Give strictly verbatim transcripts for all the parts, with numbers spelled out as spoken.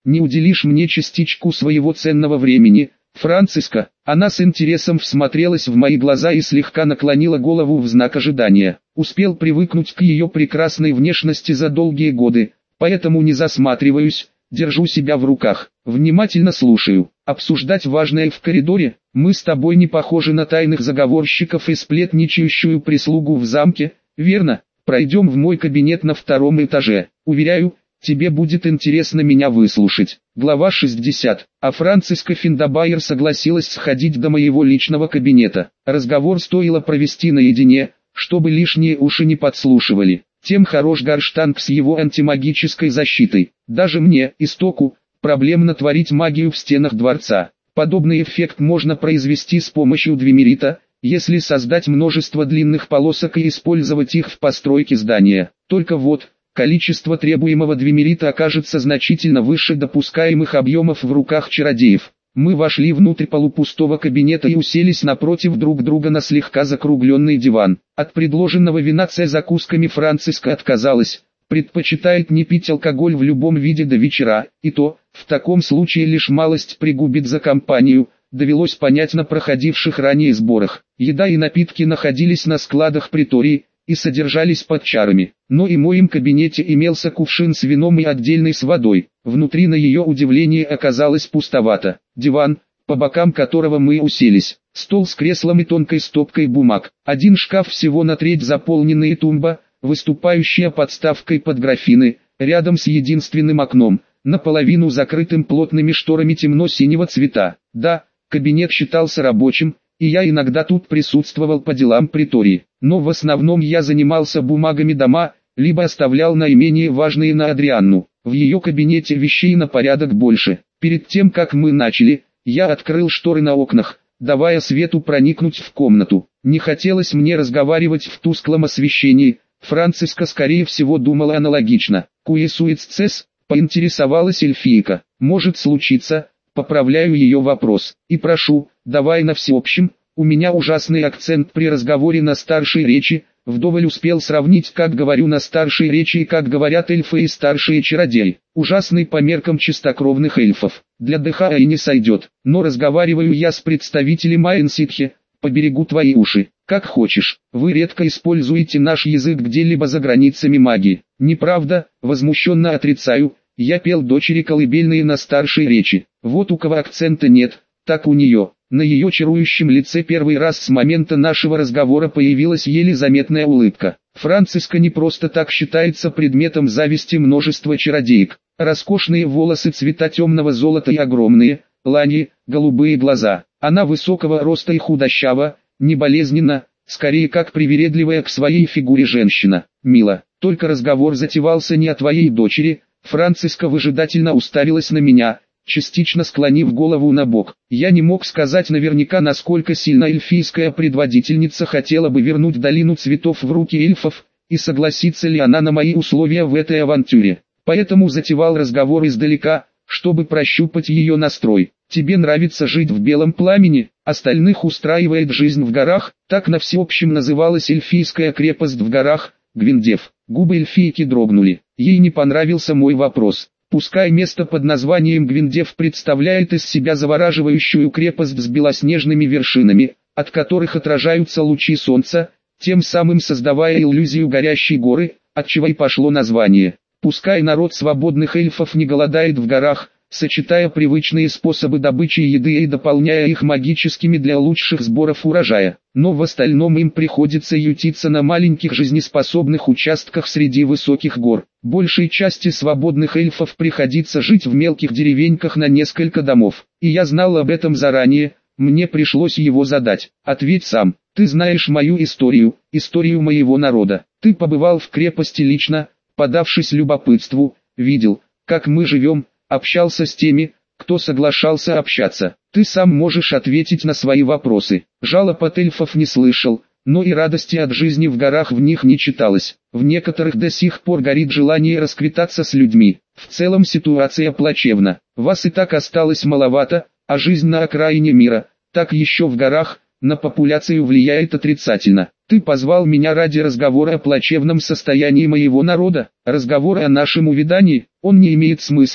не уделишь мне частичку своего ценного времени, Франциска?» Она с интересом всмотрелась в мои глаза и слегка наклонила голову в знак ожидания. Успел привыкнуть к ее прекрасной внешности за долгие годы, поэтому не засматриваюсь, держу себя в руках, внимательно слушаю. Обсуждать важное в коридоре? Мы с тобой не похожи на тайных заговорщиков и сплетничающую прислугу в замке, верно? Пройдем в мой кабинет на втором этаже. Уверяю, тебе будет интересно меня выслушать. Глава шестьдесят. А Франциска Финдабайер согласилась сходить до моего личного кабинета. Разговор стоило провести наедине, чтобы лишние уши не подслушивали. Тем хорош Гарштанг с его антимагической защитой. Даже мне, истоку, проблемно творить магию в стенах дворца. Подобный эффект можно произвести с помощью двемерита, если создать множество длинных полосок и использовать их в постройке здания. Только вот, количество требуемого двемерита окажется значительно выше допускаемых объемов в руках чародеев. Мы вошли внутрь полупустого кабинета и уселись напротив друг друга на слегка закругленный диван. От предложенного вина с закусками Франциска отказалась, предпочитает не пить алкоголь в любом виде до вечера, и то, в таком случае лишь малость пригубит за компанию, довелось понять на проходивших ранее сборах. Еда и напитки находились на складах притории и содержались под чарами, но и в моем кабинете имелся кувшин с вином и отдельный с водой. Внутри на ее удивление оказалось пустовато. Диван, по бокам которого мы уселись, стол с креслом и тонкой стопкой бумаг, один шкаф всего на треть заполненный и тумба, выступающая подставкой под графины, рядом с единственным окном, наполовину закрытым плотными шторами темно-синего цвета. Да, кабинет считался рабочим, и я иногда тут присутствовал по делам притории, но в основном я занимался бумагами дома, либо оставлял наименее важные на Адрианну. В ее кабинете вещей на порядок больше. Перед тем как мы начали, я открыл шторы на окнах, давая свету проникнуть в комнату. Не хотелось мне разговаривать в тусклом освещении, Франциска скорее всего думала аналогично. «Куесуиццес?» — поинтересовалась эльфийка. «Может случиться», — поправляю ее вопрос. «И прошу, давай на всеобщем, у меня ужасный акцент при разговоре на старшей речи». Вдоволь успел сравнить, как говорю на старшей речи и как говорят эльфы и старшие чародеи. Ужасный по меркам чистокровных эльфов. Для ДХ и не сойдет. Но разговариваю я с представителем Айнситхи, поберегу твои уши. Как хочешь. Вы редко используете наш язык где-либо за границами магии. Неправда, возмущенно отрицаю. Я пел дочери колыбельные на старшей речи. Вот у кого акцента нет, так у нее. На ее чарующем лице первый раз с момента нашего разговора появилась еле заметная улыбка. Франциска не просто так считается предметом зависти множества чародеек. Роскошные волосы цвета темного золота и огромные, лани, голубые глаза. Она высокого роста и худощава, не болезненна, скорее как привередливая к своей фигуре женщина. «Мила, только разговор затевался не о твоей дочери». Франциска выжидательно уставилась на меня, частично склонив голову на бок. Я не мог сказать наверняка, насколько сильно эльфийская предводительница хотела бы вернуть долину цветов в руки эльфов, и согласится ли она на мои условия в этой авантюре. Поэтому затевал разговор издалека, чтобы прощупать ее настрой. «Тебе нравится жить в белом пламени, остальных устраивает жизнь в горах», так на всеобщем называлась эльфийская крепость в горах, Гвиндев. Губы эльфийки дрогнули. Ей не понравился мой вопрос. Пускай место под названием Гвиндев представляет из себя завораживающую крепость с белоснежными вершинами, от которых отражаются лучи солнца, тем самым создавая иллюзию горящей горы, отчего и пошло название. Пускай народ свободных эльфов не голодает в горах, сочетая привычные способы добычи еды и дополняя их магическими для лучших сборов урожая, но в остальном им приходится ютиться на маленьких жизнеспособных участках среди высоких гор. Большей части свободных эльфов приходится жить в мелких деревеньках на несколько домов, и я знал об этом заранее, мне пришлось его задать. Ответь сам, ты знаешь мою историю, историю моего народа. Ты побывал в крепости лично, подавшись любопытству, видел, как мы живем, общался с теми, кто соглашался общаться. Ты сам можешь ответить на свои вопросы. Жалоб от эльфов не слышал, но и радости от жизни в горах в них не читалось. В некоторых до сих пор горит желание расквитаться с людьми. В целом ситуация плачевна. Вас и так осталось маловато, а жизнь на окраине мира, так еще в горах, на популяцию влияет отрицательно. Ты позвал меня ради разговора о плачевном состоянии моего народа. Разговор о нашем увядании, он не имеет смысла.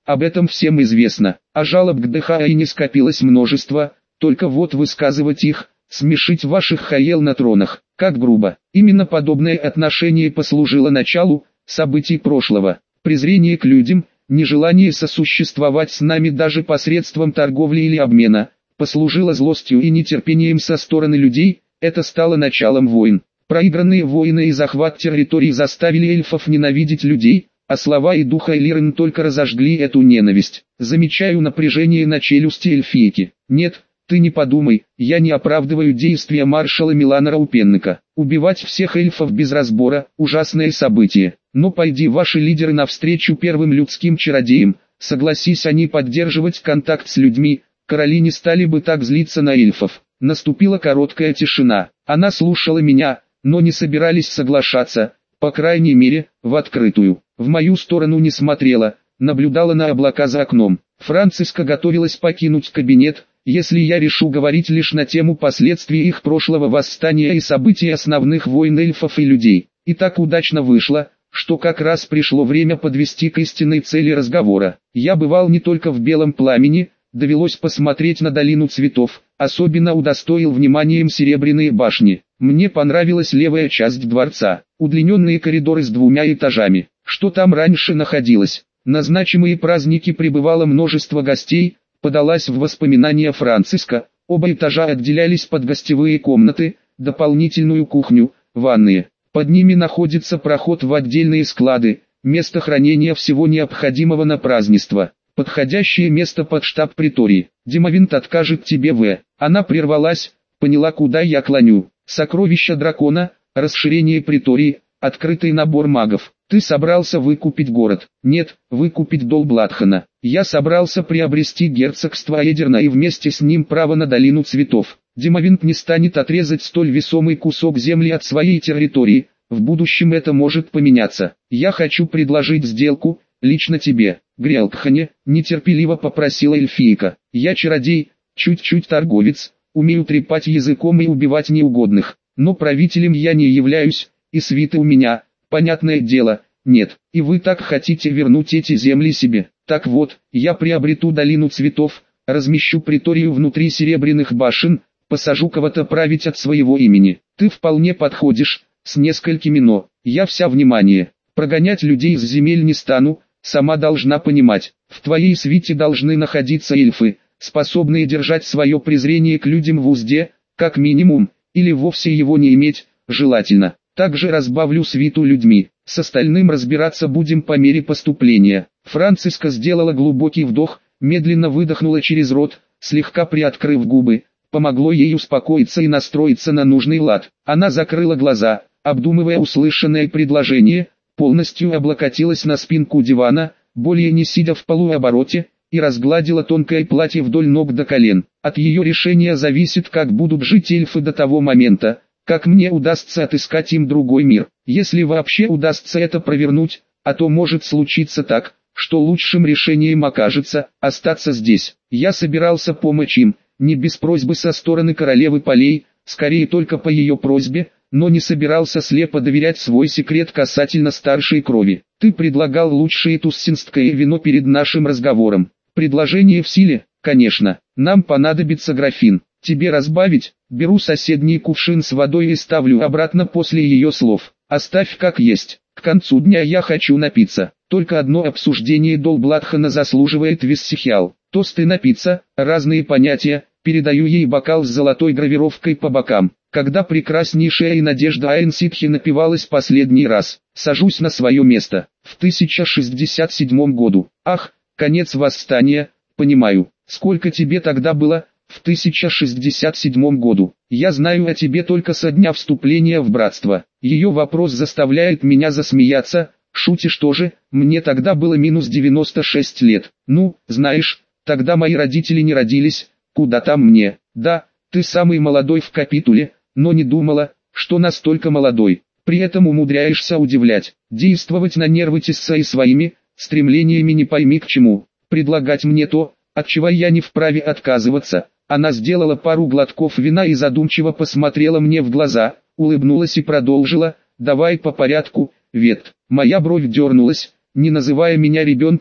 об этом всем известно, а жалоб к ДХ и не скопилось множество, только вот высказывать их, смешить ваших хаел на тронах, как грубо. Именно подобное отношение послужило началу событий прошлого, презрение к людям, нежелание сосуществовать с нами даже посредством торговли или обмена, послужило злостью и нетерпением со стороны людей, это стало началом войн. Проигранные войны и захват территорий заставили эльфов ненавидеть людей, а слова и духа Элирен только разожгли эту ненависть. Замечаю напряжение на челюсти эльфийки. Нет, ты не подумай, я не оправдываю действия маршала Милана Раупенника. Убивать всех эльфов без разбора – ужасное событие. Но пойди ваши лидеры навстречу первым людским чародеям, согласись они поддерживать контакт с людьми, короли не стали бы так злиться на эльфов. Наступила короткая тишина. Она слушала меня, но не собирались соглашаться, по крайней мере, в открытую. В мою сторону не смотрела, наблюдала на облака за окном. Франциска готовилась покинуть кабинет, если я решу говорить лишь на тему последствий их прошлого восстания и событий основных войн эльфов и людей. И так удачно вышло, что как раз пришло время подвести к истинной цели разговора. Я бывал не только в Белом Пламени, довелось посмотреть на долину цветов, особенно удостоил вниманием Серебряные башни. Мне понравилась левая часть дворца, удлиненные коридоры с двумя этажами. Что там раньше находилось? На значимые праздники прибывало множество гостей, подалась в воспоминания Франциска. Оба этажа отделялись под гостевые комнаты, дополнительную кухню, ванные. Под ними находится проход в отдельные склады, место хранения всего необходимого на празднество. Подходящее место под штаб притории. Димовинт откажет тебе в... Она прервалась, поняла, куда я клоню. Сокровища дракона, расширение притории, открытый набор магов. Ты собрался выкупить город? Нет, выкупить Дол Бладхана. Я собрался приобрести герцогство Эдерна и вместе с ним право на долину цветов. Димовинт не станет отрезать столь весомый кусок земли от своей территории. В будущем это может поменяться. Я хочу предложить сделку, лично тебе. Грелкхане, нетерпеливо попросила эльфийка. Я чародей, чуть-чуть торговец, умею трепать языком и убивать неугодных, но правителем я не являюсь, и свиты у меня, понятное дело, нет. И вы так хотите вернуть эти земли себе. Так вот, я приобрету долину цветов, размещу приторию внутри Серебряных башен, посажу кого-то править от своего имени. Ты вполне подходишь, с несколькими но. Я вся внимание. Прогонять людей с земель не стану. Сама должна понимать, в твоей свите должны находиться эльфы, способные держать свое презрение к людям в узде, как минимум, или вовсе его не иметь, желательно. Также разбавлю свиту людьми, с остальным разбираться будем по мере поступления. Франциска сделала глубокий вдох, медленно выдохнула через рот, слегка приоткрыв губы, помогло ей успокоиться и настроиться на нужный лад. Она закрыла глаза, обдумывая услышанное предложение, полностью облокотилась на спинку дивана, более не сидя в полуобороте, и разгладила тонкое платье вдоль ног до колен. От ее решения зависит, как будут жить эльфы до того момента, как мне удастся отыскать им другой мир. Если вообще удастся это провернуть, а то может случиться так, что лучшим решением окажется остаться здесь. Я собирался помочь им, не без просьбы со стороны королевы полей, скорее только по ее просьбе, но не собирался слепо доверять свой секрет касательно старшей крови. Ты предлагал лучшее туссинское вино перед нашим разговором. Предложение в силе, конечно. Нам понадобится графин. Тебе разбавить? Беру соседний кувшин с водой и ставлю обратно после ее слов. Оставь как есть. К концу дня я хочу напиться. Только одно обсуждение Дол Бладхана заслуживает виссихиал. Тосты напиться, разные понятия. Передаю ей бокал с золотой гравировкой по бокам. Когда прекраснейшая и Надежда Айнситхи напивалась последний раз, сажусь на свое место. В тысяча шестьдесят седьмом году. Ах, конец восстания, понимаю. Сколько тебе тогда было? В тысяча шестьдесят седьмом году. Я знаю о тебе только со дня вступления в братство. Ее вопрос заставляет меня засмеяться. Шутишь тоже? Мне тогда было минус девяносто шесть лет. Ну, знаешь, тогда мои родители не родились. Куда там мне? Да, ты самый молодой в капитуле, но не думала, что настолько молодой. При этом умудряешься удивлять, действовать на нервы Тисса и своими стремлениями не пойми к чему. Предлагать мне то, от чего я не вправе отказываться. Она сделала пару глотков вина и задумчиво посмотрела мне в глаза, улыбнулась и продолжила: давай по порядку, Вет. Моя бровь дернулась. Не называя меня ребенком,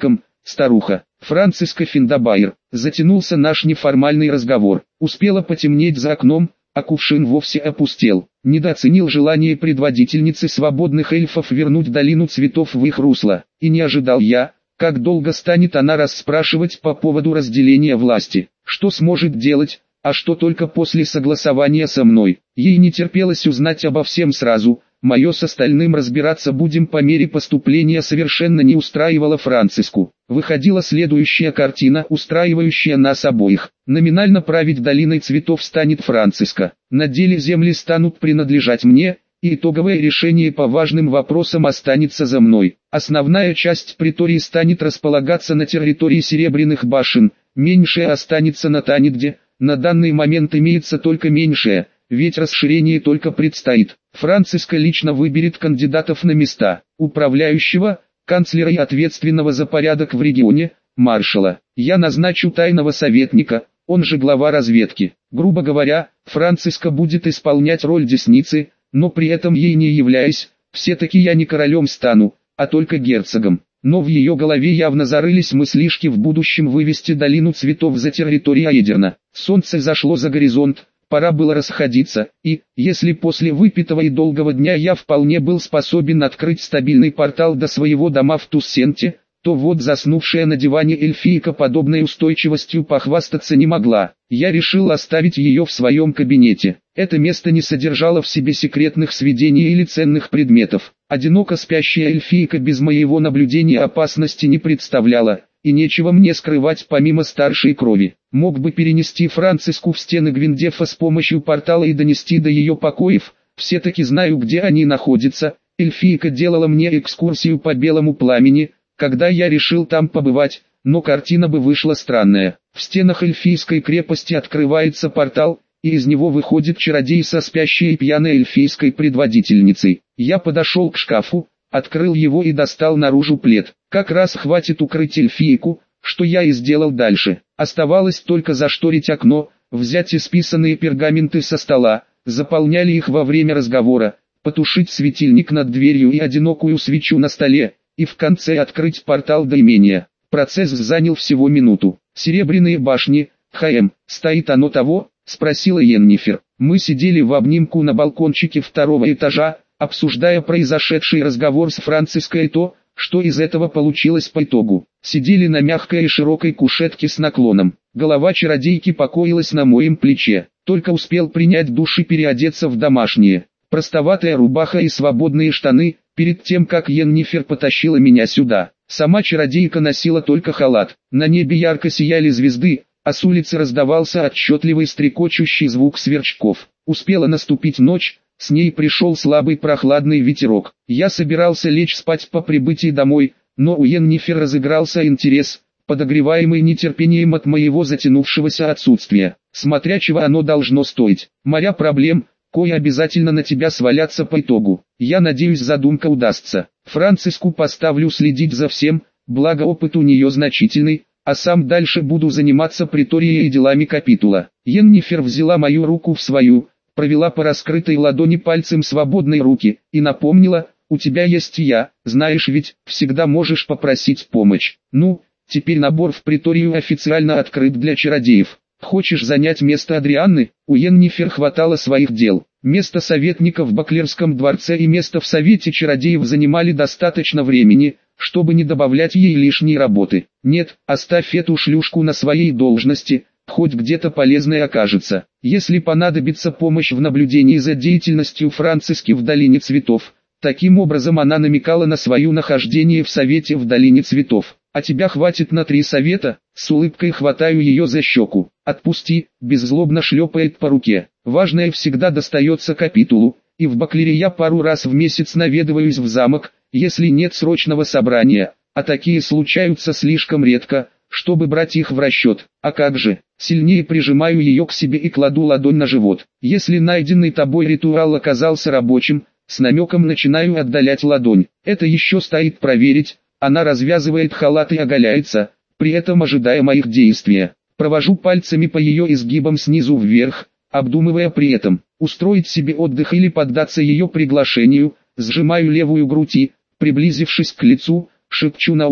старуха. Франциска Финдабайр. Затянулся наш неформальный разговор. Успело потемнеть за окном, а кувшин вовсе опустел. Недооценил желание предводительницы свободных эльфов вернуть долину цветов в их русло. И не ожидал я, как долго станет она расспрашивать по поводу разделения власти. Что сможет делать, а что только после согласования со мной. Ей не терпелось узнать обо всем сразу. Мое с остальным разбираться будем по мере поступления совершенно не устраивало Франциску. Выходила следующая картина, устраивающая нас обоих. Номинально править долиной цветов станет Франциска. На деле земли станут принадлежать мне, и итоговое решение по важным вопросам останется за мной. Основная часть притории станет располагаться на территории Серебряных башен, меньшая останется на Танидде. На данный момент имеется только меньшая, ведь расширение только предстоит. Франциска лично выберет кандидатов на места управляющего, канцлера и ответственного за порядок в регионе, маршала. Я назначу тайного советника, он же глава разведки. Грубо говоря, Франциска будет исполнять роль десницы, но при этом ей не являясь, все-таки я не королем стану, а только герцогом. Но в ее голове явно зарылись мыслишки в будущем вывести долину цветов за территорию Аэдерна. Солнце зашло за горизонт, пора было расходиться, и, если после выпитого и долгого дня я вполне был способен открыть стабильный портал до своего дома в Туссенте, то вот заснувшая на диване эльфийка подобной устойчивостью похвастаться не могла. Я решил оставить ее в своем кабинете. Это место не содержало в себе секретных сведений или ценных предметов. Одиноко спящая эльфийка без моего наблюдения опасности не представляла, и нечего мне скрывать помимо старшей крови. Мог бы перенести Франциску в стены Гвиндефа с помощью портала и донести до ее покоев, все-таки знаю, где они находятся. Эльфийка делала мне экскурсию по белому пламени, когда я решил там побывать, но картина бы вышла странная. В стенах эльфийской крепости открывается портал, и из него выходит чародей со спящей и пьяной эльфийской предводительницей. Я подошел к шкафу, открыл его и достал наружу плед. Как раз хватит укрыть эльфийку, что я и сделал дальше. Оставалось только зашторить окно, взять исписанные пергаменты со стола, заполняли их во время разговора, потушить светильник над дверью и одинокую свечу на столе, и в конце открыть портал до имения. Процесс занял всего минуту. «Серебряные башни, ХМ, стоит оно того?» — спросила Йеннифер. Мы сидели в обнимку на балкончике второго этажа, обсуждая произошедший разговор с Франциской и то, что из этого получилось по итогу. Сидели на мягкой и широкой кушетке с наклоном. Голова чародейки покоилась на моем плече. Только успел принять душ и переодеться в домашнее. Простоватая рубаха и свободные штаны, перед тем как Йеннифер потащила меня сюда. Сама чародейка носила только халат. На небе ярко сияли звезды, а с улицы раздавался отчетливый стрекочущий звук сверчков. Успела наступить ночь, с ней пришел слабый прохладный ветерок. Я собирался лечь спать по прибытии домой, но у Йеннифер разыгрался интерес, подогреваемый нетерпением от моего затянувшегося отсутствия. Смотря чего оно должно стоить. Моря проблем, кое обязательно на тебя свалятся по итогу. Я надеюсь, задумка удастся. Франциску поставлю следить за всем, благо опыт у нее значительный, а сам дальше буду заниматься приторией и делами капитула. Йеннифер взяла мою руку в свою, провела по раскрытой ладони пальцем свободной руки и напомнила: «У тебя есть я, знаешь ведь, всегда можешь попросить помощь. Ну, теперь набор в приторию официально открыт для чародеев. Хочешь занять место Адрианны?» У Йеннифер хватало своих дел. Место советника в Баклерском дворце и место в Совете чародеев занимали достаточно времени, чтобы не добавлять ей лишней работы. «Нет, оставь эту шлюшку на своей должности, хоть где-то полезной окажется. Если понадобится помощь в наблюдении за деятельностью Франциски в Долине Цветов». Таким образом она намекала на свое нахождение в Совете в Долине Цветов. «А тебя хватит на три совета?» С улыбкой хватаю ее за щеку. «Отпусти», беззлобно шлепает по руке. Важное всегда достается капитулу, и в Баклере я пару раз в месяц наведываюсь в замок, если нет срочного собрания, а такие случаются слишком редко, чтобы брать их в расчет. А как же? Сильнее прижимаю ее к себе и кладу ладонь на живот. Если найденный тобой ритуал оказался рабочим, с намеком начинаю отдалять ладонь. Это еще стоит проверить. Она развязывает халат и оголяется, при этом ожидая моих действий. Провожу пальцами по ее изгибам снизу вверх, обдумывая при этом, устроить себе отдых или поддаться ее приглашению. Сжимаю левую грудь и, приблизившись к лицу, шепчу на ушко: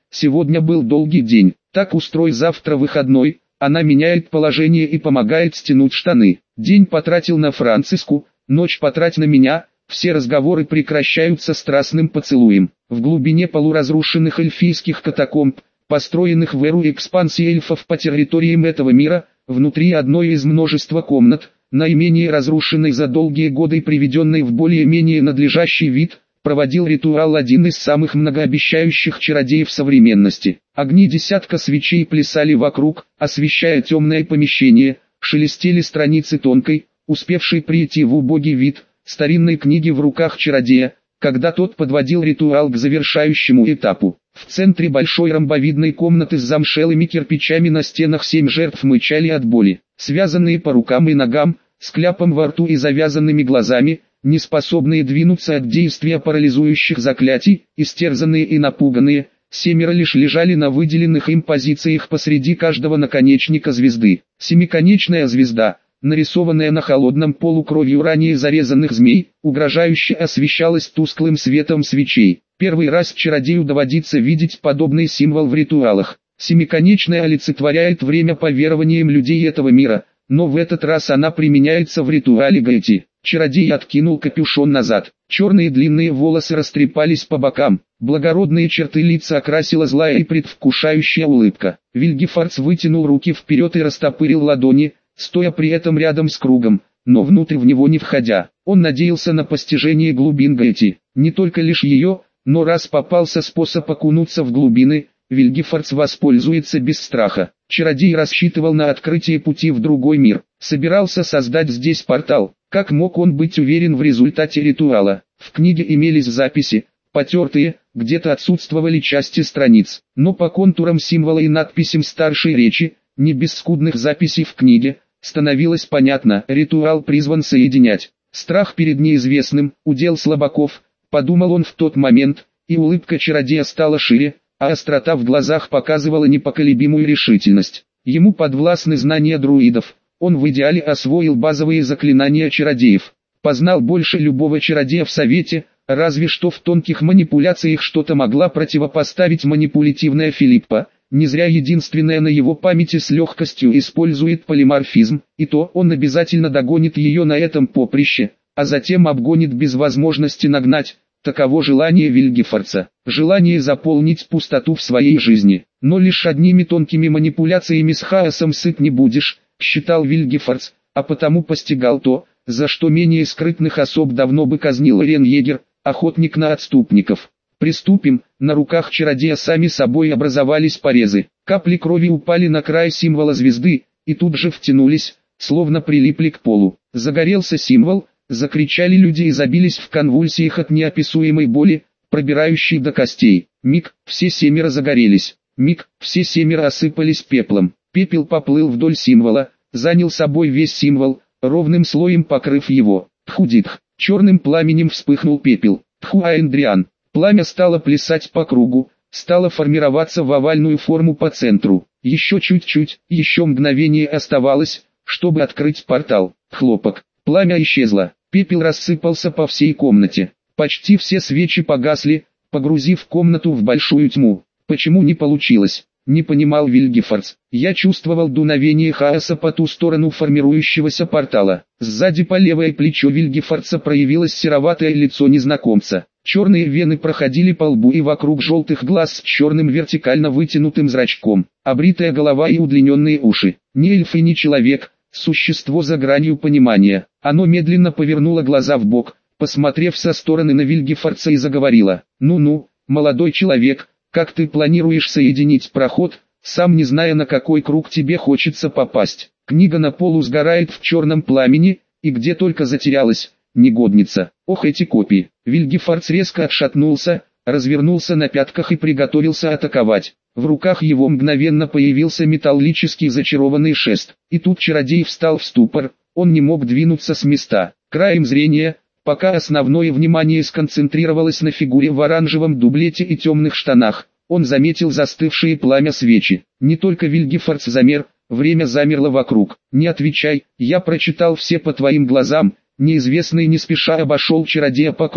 сегодня был долгий день, так устрой завтра выходной». Она меняет положение и помогает стянуть штаны. День потратил на Франциску, ночь потрать на меня, все разговоры прекращаются страстным поцелуем. В глубине полуразрушенных эльфийских катакомб, построенных в эру экспансии эльфов по территориям этого мира, внутри одной из множества комнат, наименее разрушенной за долгие годы и приведенной в более-менее надлежащий вид, проводил ритуал один из самых многообещающих чародеев современности. Огни десятка свечей плясали вокруг, освещая темное помещение, шелестели страницы тонкой, успевшей прийти в убогий вид, старинной книги в руках чародея, когда тот подводил ритуал к завершающему этапу. В центре большой ромбовидной комнаты с замшелыми кирпичами на стенах семь жертв мычали от боли, связанные по рукам и ногам, с кляпом во рту и завязанными глазами, не способные двинуться от действия парализующих заклятий, истерзанные и напуганные, семеро лишь лежали на выделенных им позициях посреди каждого наконечника звезды. Семиконечная звезда, нарисованная на холодном полу кровью ранее зарезанных змей, угрожающе освещалась тусклым светом свечей. Первый раз чародею доводится видеть подобный символ в ритуалах. Семиконечная олицетворяет время по верованиям людей этого мира, но в этот раз она применяется в ритуале Гаити. Чародей откинул капюшон назад, черные длинные волосы растрепались по бокам, благородные черты лица окрасила злая и предвкушающая улыбка. Вильгефордс вытянул руки вперед и растопырил ладони, стоя при этом рядом с кругом, но внутрь в него не входя. Он надеялся на постижение глубин Гаити, не только лишь ее, но раз попался способ окунуться в глубины, Вильгефордс воспользуется без страха. Чародей рассчитывал на открытие пути в другой мир, собирался создать здесь портал. Как мог он быть уверен в результате ритуала? В книге имелись записи, потертые, где-то отсутствовали части страниц, но по контурам символа и надписям старшей речи, не без скудных записей в книге, становилось понятно, ритуал призван соединять. Страх перед неизвестным, удел слабаков, подумал он в тот момент, и улыбка чародея стала шире, а острота в глазах показывала непоколебимую решительность. Ему подвластны знания друидов, он в идеале освоил базовые заклинания чародеев, познал больше любого чародея в совете, разве что в тонких манипуляциях что-то могла противопоставить манипулятивная Филиппа. Не зря единственная на его памяти с легкостью использует полиморфизм, и то он обязательно догонит ее на этом поприще, а затем обгонит без возможности нагнать. Таково желание Вильгефордса, желание заполнить пустоту в своей жизни. Но лишь одними тонкими манипуляциями с хаосом сыт не будешь, считал Вильгефордс, а потому постигал то, за что менее скрытных особ давно бы казнил Реньегер, охотник на отступников. Приступим. На руках чародея сами собой образовались порезы, капли крови упали на край символа звезды, и тут же втянулись, словно прилипли к полу. Загорелся символ, закричали люди и забились в конвульсиях от неописуемой боли, пробирающей до костей. Миг, все семеро загорелись. Миг, все семеро осыпались пеплом. Пепел поплыл вдоль символа, занял собой весь символ, ровным слоем покрыв его. Тхудитх, черным пламенем вспыхнул пепел. Тхуаэндриан. Пламя стало плясать по кругу, стало формироваться в овальную форму по центру. Еще чуть-чуть, еще мгновение оставалось, чтобы открыть портал. Хлопок. Пламя исчезло, пепел рассыпался по всей комнате. Почти все свечи погасли, погрузив комнату в большую тьму. Почему не получилось? Не понимал Вильгефордс. Я чувствовал дуновение хаоса по ту сторону формирующегося портала. Сзади по левое плечо Вильгефордса проявилось сероватое лицо незнакомца. Черные вены проходили по лбу и вокруг желтых глаз с черным вертикально вытянутым зрачком. Обритая голова и удлиненные уши. Ни эльф и ни человек, существо за гранью понимания. Оно медленно повернуло глаза в бок, посмотрев со стороны на Вильгефордса и заговорило. «Ну-ну, молодой человек, как ты планируешь соединить проход, сам не зная, на какой круг тебе хочется попасть?» Книга на полу сгорает в черном пламени, и где только затерялась, негодница. Ох, эти копии. Вильгефордс резко отшатнулся, развернулся на пятках и приготовился атаковать. В руках его мгновенно появился металлический зачарованный шест. И тут чародей встал в ступор, он не мог двинуться с места. Краем зрения, пока основное внимание сконцентрировалось на фигуре в оранжевом дублете и темных штанах, он заметил застывшие пламя свечи. Не только Вильгефордс замер, время замерло вокруг. «Не отвечай, я прочитал все по твоим глазам». Неизвестный не спеша обошел чародея по кругу.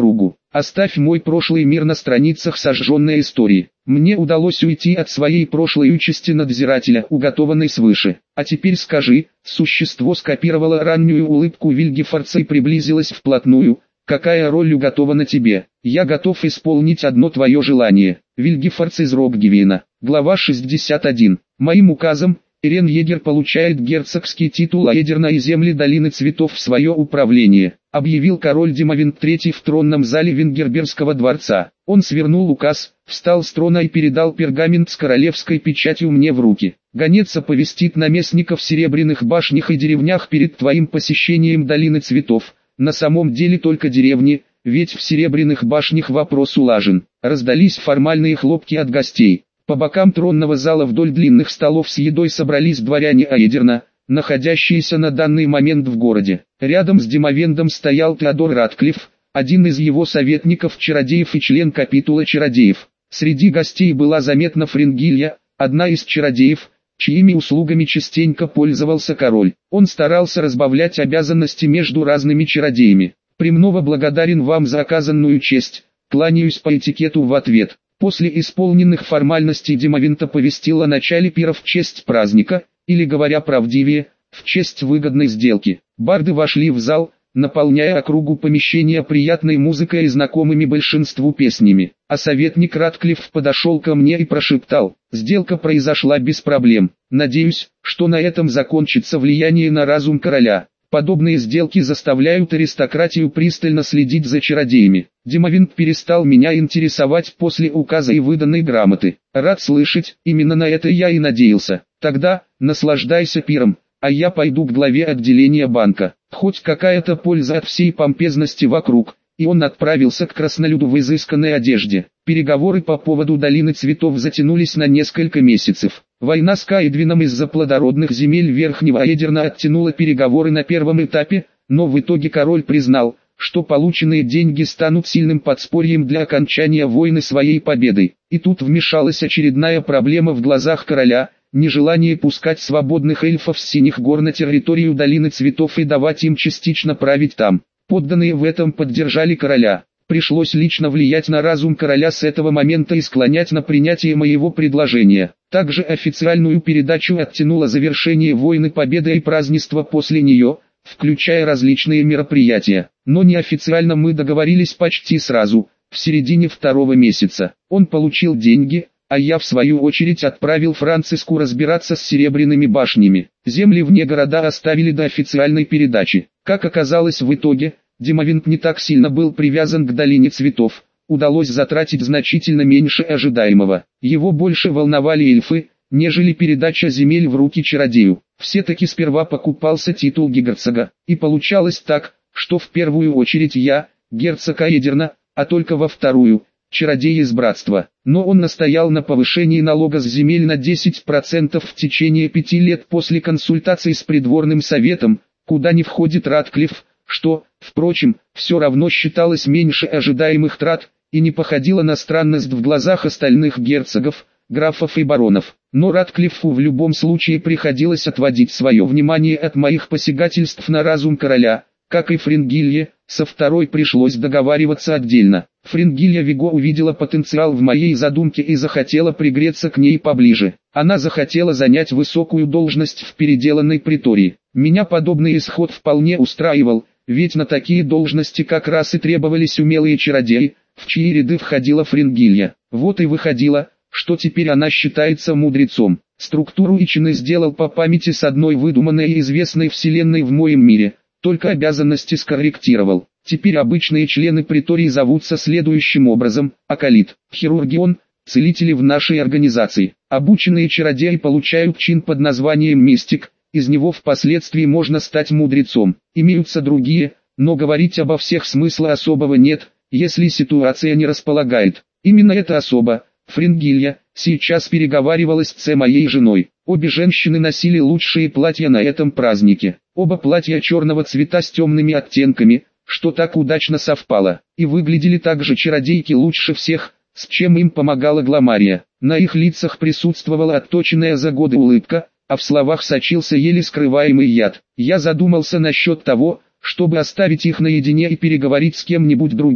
Оставь мой прошлый мир на страницах сожженной истории. Мне удалось уйти от своей прошлой участи надзирателя, уготованной свыше. А теперь скажи, существо скопировало раннюю улыбку Вильгефорца и приблизилось вплотную. Какая роль уготована тебе? Я готов исполнить одно твое желание. Вильгефорц из Рокгевена. Глава шестьдесят один. Моим указом, Ирен Егер получает герцогский титул Аедерна и земли Долины Цветов в свое управление, объявил король Димовинд третий в тронном зале Вингербергского дворца. Он свернул указ, встал с трона и передал пергамент с королевской печатью мне в руки. Гонец оповестит наместников в Серебряных башнях и деревнях перед твоим посещением Долины Цветов. На самом деле только деревни, ведь в Серебряных башнях вопрос улажен. Раздались формальные хлопки от гостей. По бокам тронного зала вдоль длинных столов с едой собрались дворяне Аедерна, находящиеся на данный момент в городе. Рядом с Димовендом стоял Теодор Ратклифф, один из его советников-чародеев и член капитула чародеев. Среди гостей была заметна Фрингилья, одна из чародеев, чьими услугами частенько пользовался король. Он старался разбавлять обязанности между разными чародеями. «Премного благодарен вам за оказанную честь», кланяюсь по этикету в ответ. После исполненных формальностей Димовинд оповестил о начале пира в честь праздника, или говоря правдивее, в честь выгодной сделки. Барды вошли в зал, наполняя округу помещения приятной музыкой и знакомыми большинству песнями. А советник Ратклифф подошел ко мне и прошептал: «Сделка произошла без проблем. Надеюсь, что на этом закончится влияние на разум короля. Подобные сделки заставляют аристократию пристально следить за чародеями. Димовинд перестал меня интересовать после указа и выданной грамоты. Рад слышать, именно на это я и надеялся. Тогда, наслаждайся пиром, а я пойду к главе отделения банка. Хоть какая-то польза от всей помпезности вокруг». И он отправился к краснолюду в изысканной одежде. Переговоры по поводу Долины Цветов затянулись на несколько месяцев. Война с Каэдвином из-за плодородных земель Верхнего Аедерна оттянула переговоры на первом этапе, но в итоге король признал, что полученные деньги станут сильным подспорьем для окончания войны своей победой. И тут вмешалась очередная проблема в глазах короля – нежелание пускать свободных эльфов с Синих гор на территорию Долины Цветов и давать им частично править там. Подданные в этом поддержали короля. Пришлось лично влиять на разум короля с этого момента и склонять на принятие моего предложения. Также официальную передачу оттянуло завершение войны Победы и празднества после нее, включая различные мероприятия. Но неофициально мы договорились почти сразу, в середине второго месяца. Он получил деньги, а я в свою очередь отправил Франциску разбираться с Серебряными башнями. Земли вне города оставили до официальной передачи. Как оказалось в итоге, Димовинд не так сильно был привязан к Долине Цветов, удалось затратить значительно меньше ожидаемого. Его больше волновали эльфы, нежели передача земель в руки чародею. Все-таки сперва покупался титул герцога, и получалось так, что в первую очередь я, герцог Аедерна, а только во вторую – чародей из братства. Но он настоял на повышении налога с земель на десять процентов в течение пяти лет после консультаций с придворным советом, куда не входит Ратклифф, что, впрочем, все равно считалось меньше ожидаемых трат, и не походило на странность в глазах остальных герцогов, графов и баронов. Но Ратклиффу в любом случае приходилось отводить свое внимание от моих посягательств на разум короля, как и Фрингилье, со второй пришлось договариваться отдельно. Фрингилья Виго увидела потенциал в моей задумке и захотела пригреться к ней поближе. Она захотела занять высокую должность в переделанной притории. Меня подобный исход вполне устраивал, ведь на такие должности как раз и требовались умелые чародеи, в чьи ряды входила Фрингилья. Вот и выходило, что теперь она считается мудрецом. Структуру и чины сделал по памяти с одной выдуманной и известной вселенной в моем мире, только обязанности скорректировал. Теперь обычные члены притории зовутся следующим образом: Акалит, Хирургион, целители в нашей организации. Обученные чародеи получают чин под названием Мистик, из него впоследствии можно стать мудрецом. Имеются другие, но говорить обо всех смысла особого нет, если ситуация не располагает. Именно эта особа, Фрингилья, сейчас переговаривалась с моей женой. Обе женщины носили лучшие платья на этом празднике. Оба платья черного цвета с темными оттенками, что так удачно совпало. И выглядели также чародейки лучше всех, с чем им помогала Гламария. На их лицах присутствовала отточенная за годы улыбка, а в словах сочился еле скрываемый яд. Я задумался насчет того, чтобы оставить их наедине и переговорить с кем-нибудь другим,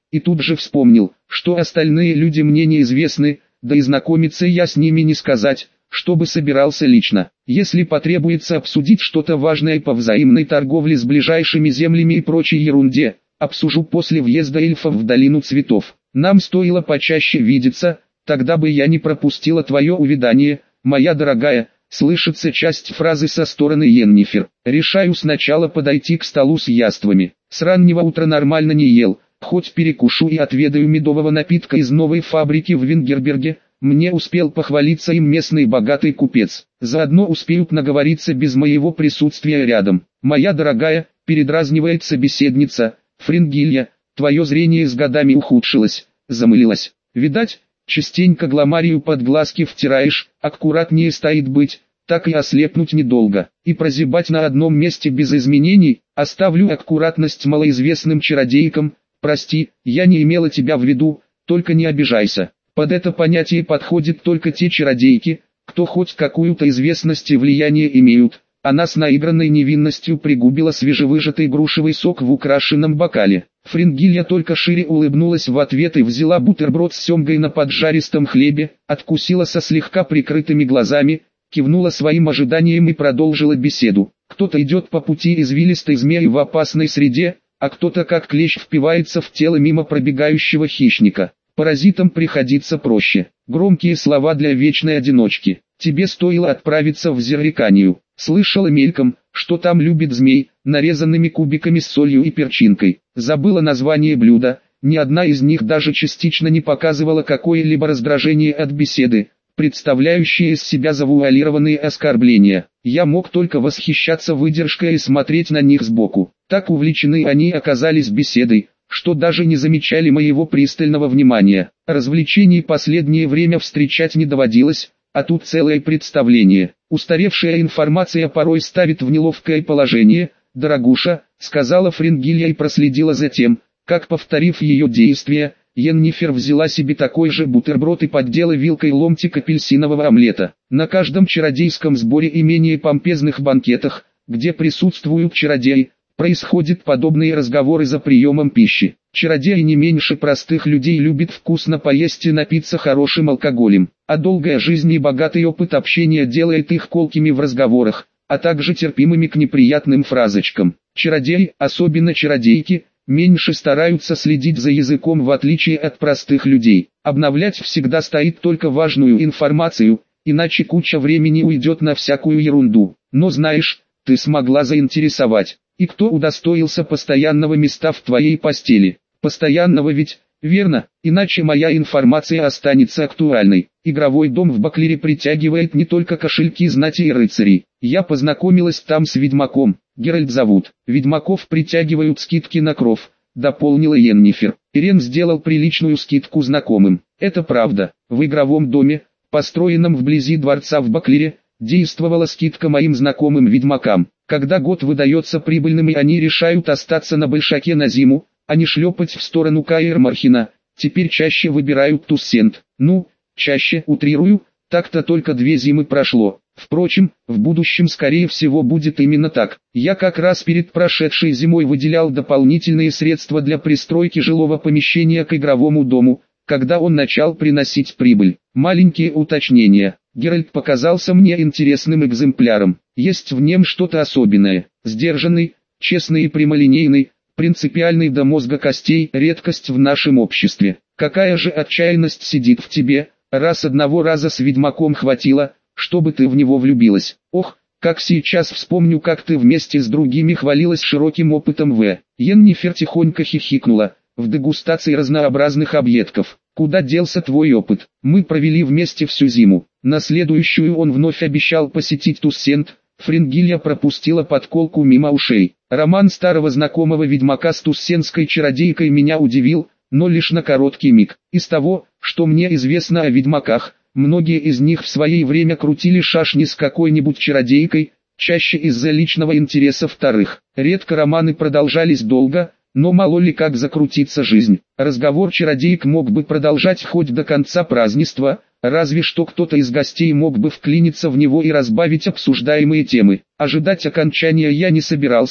и тут же вспомнил, что остальные люди мне неизвестны, да и знакомиться я с ними не сказать, чтобы собирался лично. Если потребуется обсудить что-то важное по взаимной торговле с ближайшими землями и прочей ерунде, обсужу после въезда эльфов в долину цветов. Нам стоило почаще видеться, тогда бы я не пропустила твое увядание, моя дорогая. Слышится часть фразы со стороны Йеннифер. Решаю сначала подойти к столу с яствами. С раннего утра нормально не ел, хоть перекушу и отведаю медового напитка из новой фабрики в Вингерберге. Мне успел похвалиться им местный богатый купец. Заодно успеют наговориться без моего присутствия рядом. Моя дорогая, передразнивает собеседница, Фрингилья, твое зрение с годами ухудшилось, замылилось. Видать, частенько гламарию под глазки втираешь, аккуратнее стоит быть, так и ослепнуть недолго. И прозябать на одном месте без изменений, оставлю аккуратность малоизвестным чародейкам. Прости, я не имела тебя в виду, только не обижайся. Под это понятие подходят только те чародейки, кто хоть какую-то известность и влияние имеют. Она с наигранной невинностью пригубила свежевыжатый грушевый сок в украшенном бокале. Фрингилья только шире улыбнулась в ответ и взяла бутерброд с семгой на поджаристом хлебе, откусила со слегка прикрытыми глазами, кивнула своим ожиданием и продолжила беседу. Кто-то идет по пути извилистой змеи в опасной среде, а кто-то как клещ впивается в тело мимо пробегающего хищника. Паразитам приходится проще. Громкие слова для вечной одиночки. Тебе стоило отправиться в Зерриканию. Слышала мельком, что там любит змей, нарезанными кубиками с солью и перчинкой. Забыла название блюда, ни одна из них даже частично не показывала какое-либо раздражение от беседы, представляющие из себя завуалированные оскорбления. Я мог только восхищаться выдержкой и смотреть на них сбоку. Так увлечены они оказались беседой, что даже не замечали моего пристального внимания. Развлечений последнее время встречать не доводилось, а тут целое представление. Устаревшая информация порой ставит в неловкое положение. «Дорогуша», — сказала Фрингилья и проследила за тем, как, повторив ее действия, Йеннифер взяла себе такой же бутерброд и поддела вилкой ломтик апельсинового омлета. На каждом чародейском сборе и менее помпезных банкетах, где присутствуют чародеи, происходят подобные разговоры за приемом пищи. Чародеи не меньше простых людей любят вкусно поесть и напиться хорошим алкоголем, а долгая жизнь и богатый опыт общения делает их колкими в разговорах, а также терпимыми к неприятным фразочкам. Чародеи, особенно чародейки, меньше стараются следить за языком в отличие от простых людей. Обновлять всегда стоит только важную информацию, иначе куча времени уйдет на всякую ерунду. Но знаешь, ты смогла заинтересовать. И кто удостоился постоянного места в твоей постели? Постоянного ведь, верно, иначе моя информация останется актуальной. Игровой дом в Баклере притягивает не только кошельки знати и рыцарей. Я познакомилась там с ведьмаком, Геральт зовут. Ведьмаков притягивают скидки на кров, дополнила Йеннифер. Ирен сделал приличную скидку знакомым. Это правда, в игровом доме, построенном вблизи дворца в Баклере, действовала скидка моим знакомым ведьмакам. Когда год выдается прибыльным и они решают остаться на Большаке на зиму, а не шлепать в сторону Каэр-Мархина, теперь чаще выбирают Туссент. Ну, чаще, утрирую, так-то только две зимы прошло. Впрочем, в будущем скорее всего будет именно так. Я как раз перед прошедшей зимой выделял дополнительные средства для пристройки жилого помещения к игровому дому, когда он начал приносить прибыль. Маленькие уточнения. Геральт показался мне интересным экземпляром. Есть в нем что-то особенное. Сдержанный, честный и прямолинейный, принципиальный до мозга костей, редкость в нашем обществе. Какая же отчаянность сидит в тебе, раз одного раза с ведьмаком хватило, чтобы ты в него влюбилась. Ох, как сейчас вспомню, как ты вместе с другими хвалилась широким опытом в. Йеннифер тихонько хихикнула, в дегустации разнообразных объедков. Куда делся твой опыт? Мы провели вместе всю зиму. На следующую он вновь обещал посетить Туссент. Фрингилья пропустила подколку мимо ушей. Роман старого знакомого ведьмака с туссентской чародейкой меня удивил, но лишь на короткий миг. Из того, что мне известно о ведьмаках, многие из них в свое время крутили шашни с какой-нибудь чародейкой, чаще из-за личного интереса вторых. Редко романы продолжались долго, но мало ли как закрутится жизнь. Разговор чародеек мог бы продолжать хоть до конца празднества, разве что кто-то из гостей мог бы вклиниться в него и разбавить обсуждаемые темы. Ожидать окончания я не собирался,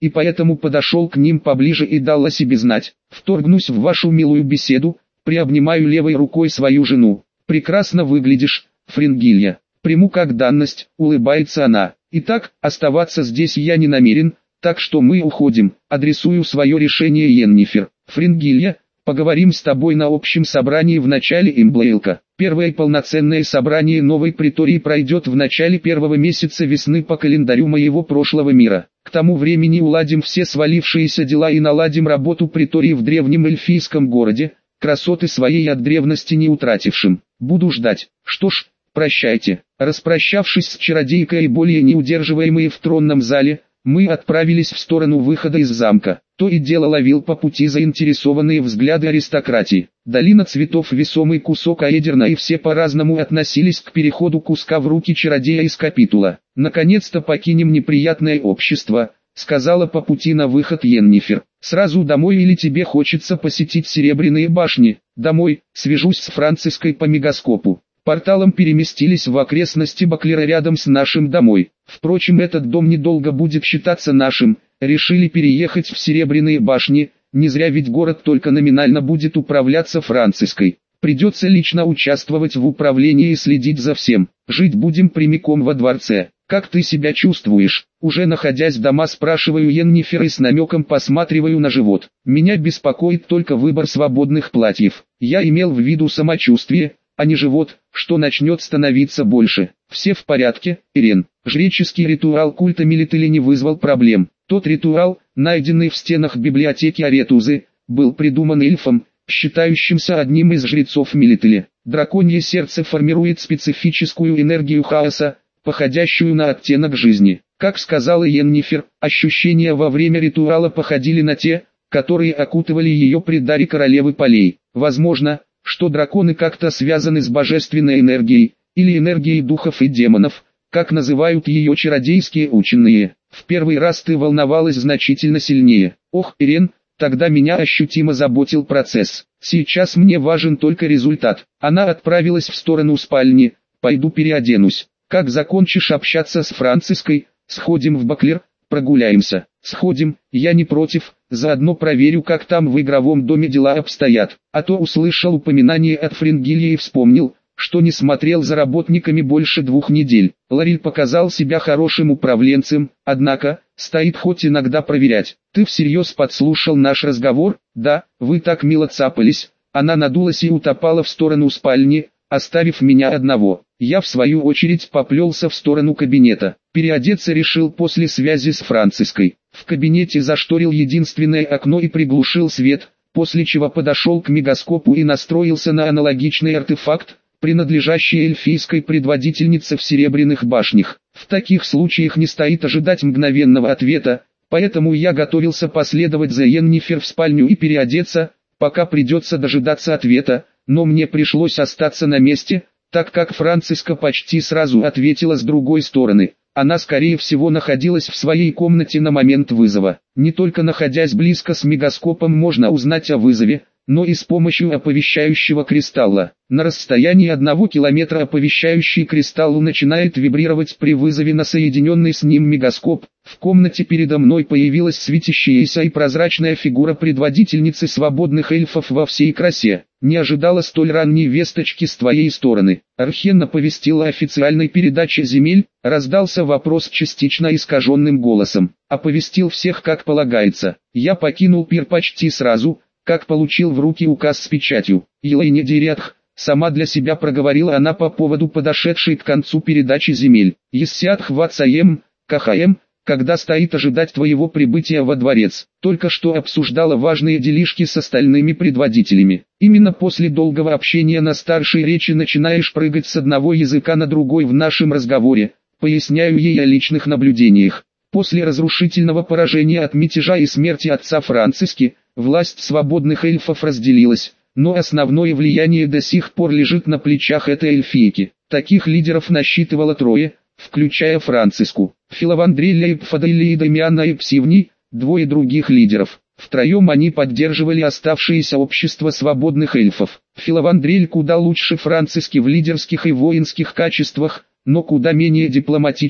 и поэтому подошел к ним поближе и дал о себе знать. Вторгнусь в вашу милую беседу, приобнимаю левой рукой свою жену. Прекрасно выглядишь, Фрингилья. Приму как данность, улыбается она. Итак, оставаться здесь я не намерен, так что мы уходим. Адресую свое решение Йеннифер. Фрингилья, поговорим с тобой на общем собрании в начале Имблейлка. Первое полноценное собрание новой притории пройдет в начале первого месяца весны по календарю моего прошлого мира. К тому времени уладим все свалившиеся дела и наладим работу притории в древнем эльфийском городе, красоты своей от древности не утратившим. Буду ждать. Что ж, прощайте. Распрощавшись с чародейкой и более неудерживаемые в тронном зале, мы отправились в сторону выхода из замка. То и дело ловил по пути заинтересованные взгляды аристократии. Долина цветов — весомый кусок Аэдерна, и все по-разному относились к переходу куска в руки чародея из капитула. «Наконец-то покинем неприятное общество», — сказала по пути на выход Йеннифер. «Сразу домой или тебе хочется посетить Серебряные башни?» «Домой, свяжусь с Франциской по мегаскопу». Порталом переместились в окрестности Баклера рядом с нашим домой. Впрочем, этот дом недолго будет считаться нашим. Решили переехать в Серебряные башни, не зря ведь город только номинально будет управляться Франциской. Придется лично участвовать в управлении и следить за всем. Жить будем прямиком во дворце. Как ты себя чувствуешь? Уже находясь дома, спрашиваю Йеннифер и с намеком посматриваю на живот. Меня беспокоит только выбор свободных платьев. Я имел в виду самочувствие, а не живот, что начнет становиться больше. Все в порядке, Ирен. Жреческий ритуал культа Мелители не вызвал проблем. Тот ритуал, найденный в стенах библиотеки Аретузы, был придуман эльфом, считающимся одним из жрецов Мелители. Драконье сердце формирует специфическую энергию хаоса, походящую на оттенок жизни. Как сказала Йеннифер, ощущения во время ритуала походили на те, которые окутывали ее при даре королевы полей. Возможно, что драконы как-то связаны с божественной энергией, или энергией духов и демонов, как называют ее чародейские ученые. В первый раз ты волновалась значительно сильнее. Ох, Ирен, тогда меня ощутимо заботил процесс. Сейчас мне важен только результат. Она отправилась в сторону спальни. Пойду переоденусь. Как закончишь общаться с Франциской, сходим в Баклер, прогуляемся. Сходим, я не против, заодно проверю, как там в игровом доме дела обстоят. А то услышал упоминание от Фрингильи и вспомнил, что не смотрел за работниками больше двух недель. Лариль показал себя хорошим управленцем, однако, стоит хоть иногда проверять. Ты всерьез подслушал наш разговор? Да, вы так мило цапались. Она надулась и утопала в сторону спальни, оставив меня одного. Я в свою очередь поплелся в сторону кабинета. Переодеться решил после связи с Франциской. В кабинете зашторил единственное окно и приглушил свет, после чего подошел к мегаскопу и настроился на аналогичный артефакт, принадлежащий эльфийской предводительнице в Серебряных башнях. В таких случаях не стоит ожидать мгновенного ответа, поэтому я готовился последовать за Йеннифер в спальню и переодеться, пока придется дожидаться ответа, но мне пришлось остаться на месте, так как Франциска почти сразу ответила с другой стороны. Она скорее всего находилась в своей комнате на момент вызова. Не только находясь близко с мегаскопом можно узнать о вызове, но и с помощью оповещающего кристалла. На расстоянии одного километра оповещающий кристалл начинает вибрировать при вызове на соединенный с ним мегаскоп. В комнате передо мной появилась светящаяся и прозрачная фигура предводительницы свободных эльфов во всей красе. Не ожидала столь ранней весточки с твоей стороны. Архен оповестила о официальной передаче земель, раздался вопрос частично искаженным голосом. Оповестил всех как полагается. Я покинул пир почти сразу, как получил в руки указ с печатью. Елейне Дирятх, сама для себя проговорила она по поводу подошедшей к концу передачи земель. Ессиатх Вацаем, Кахаем, когда стоит ожидать твоего прибытия во дворец. Только что обсуждала важные делишки с остальными предводителями. Именно после долгого общения на старшей речи начинаешь прыгать с одного языка на другой в нашем разговоре. Поясняю ей о личных наблюдениях. После разрушительного поражения от мятежа и смерти отца Франциски, власть свободных эльфов разделилась, но основное влияние до сих пор лежит на плечах этой эльфийки. Таких лидеров насчитывало трое, включая Франциску, Филовандрелля и Пфаделля и Дамиана и Псивни, двое других лидеров. Втроем они поддерживали оставшееся общество свободных эльфов. Филовандрель куда лучше Франциски в лидерских и воинских качествах, но куда менее дипломатичен,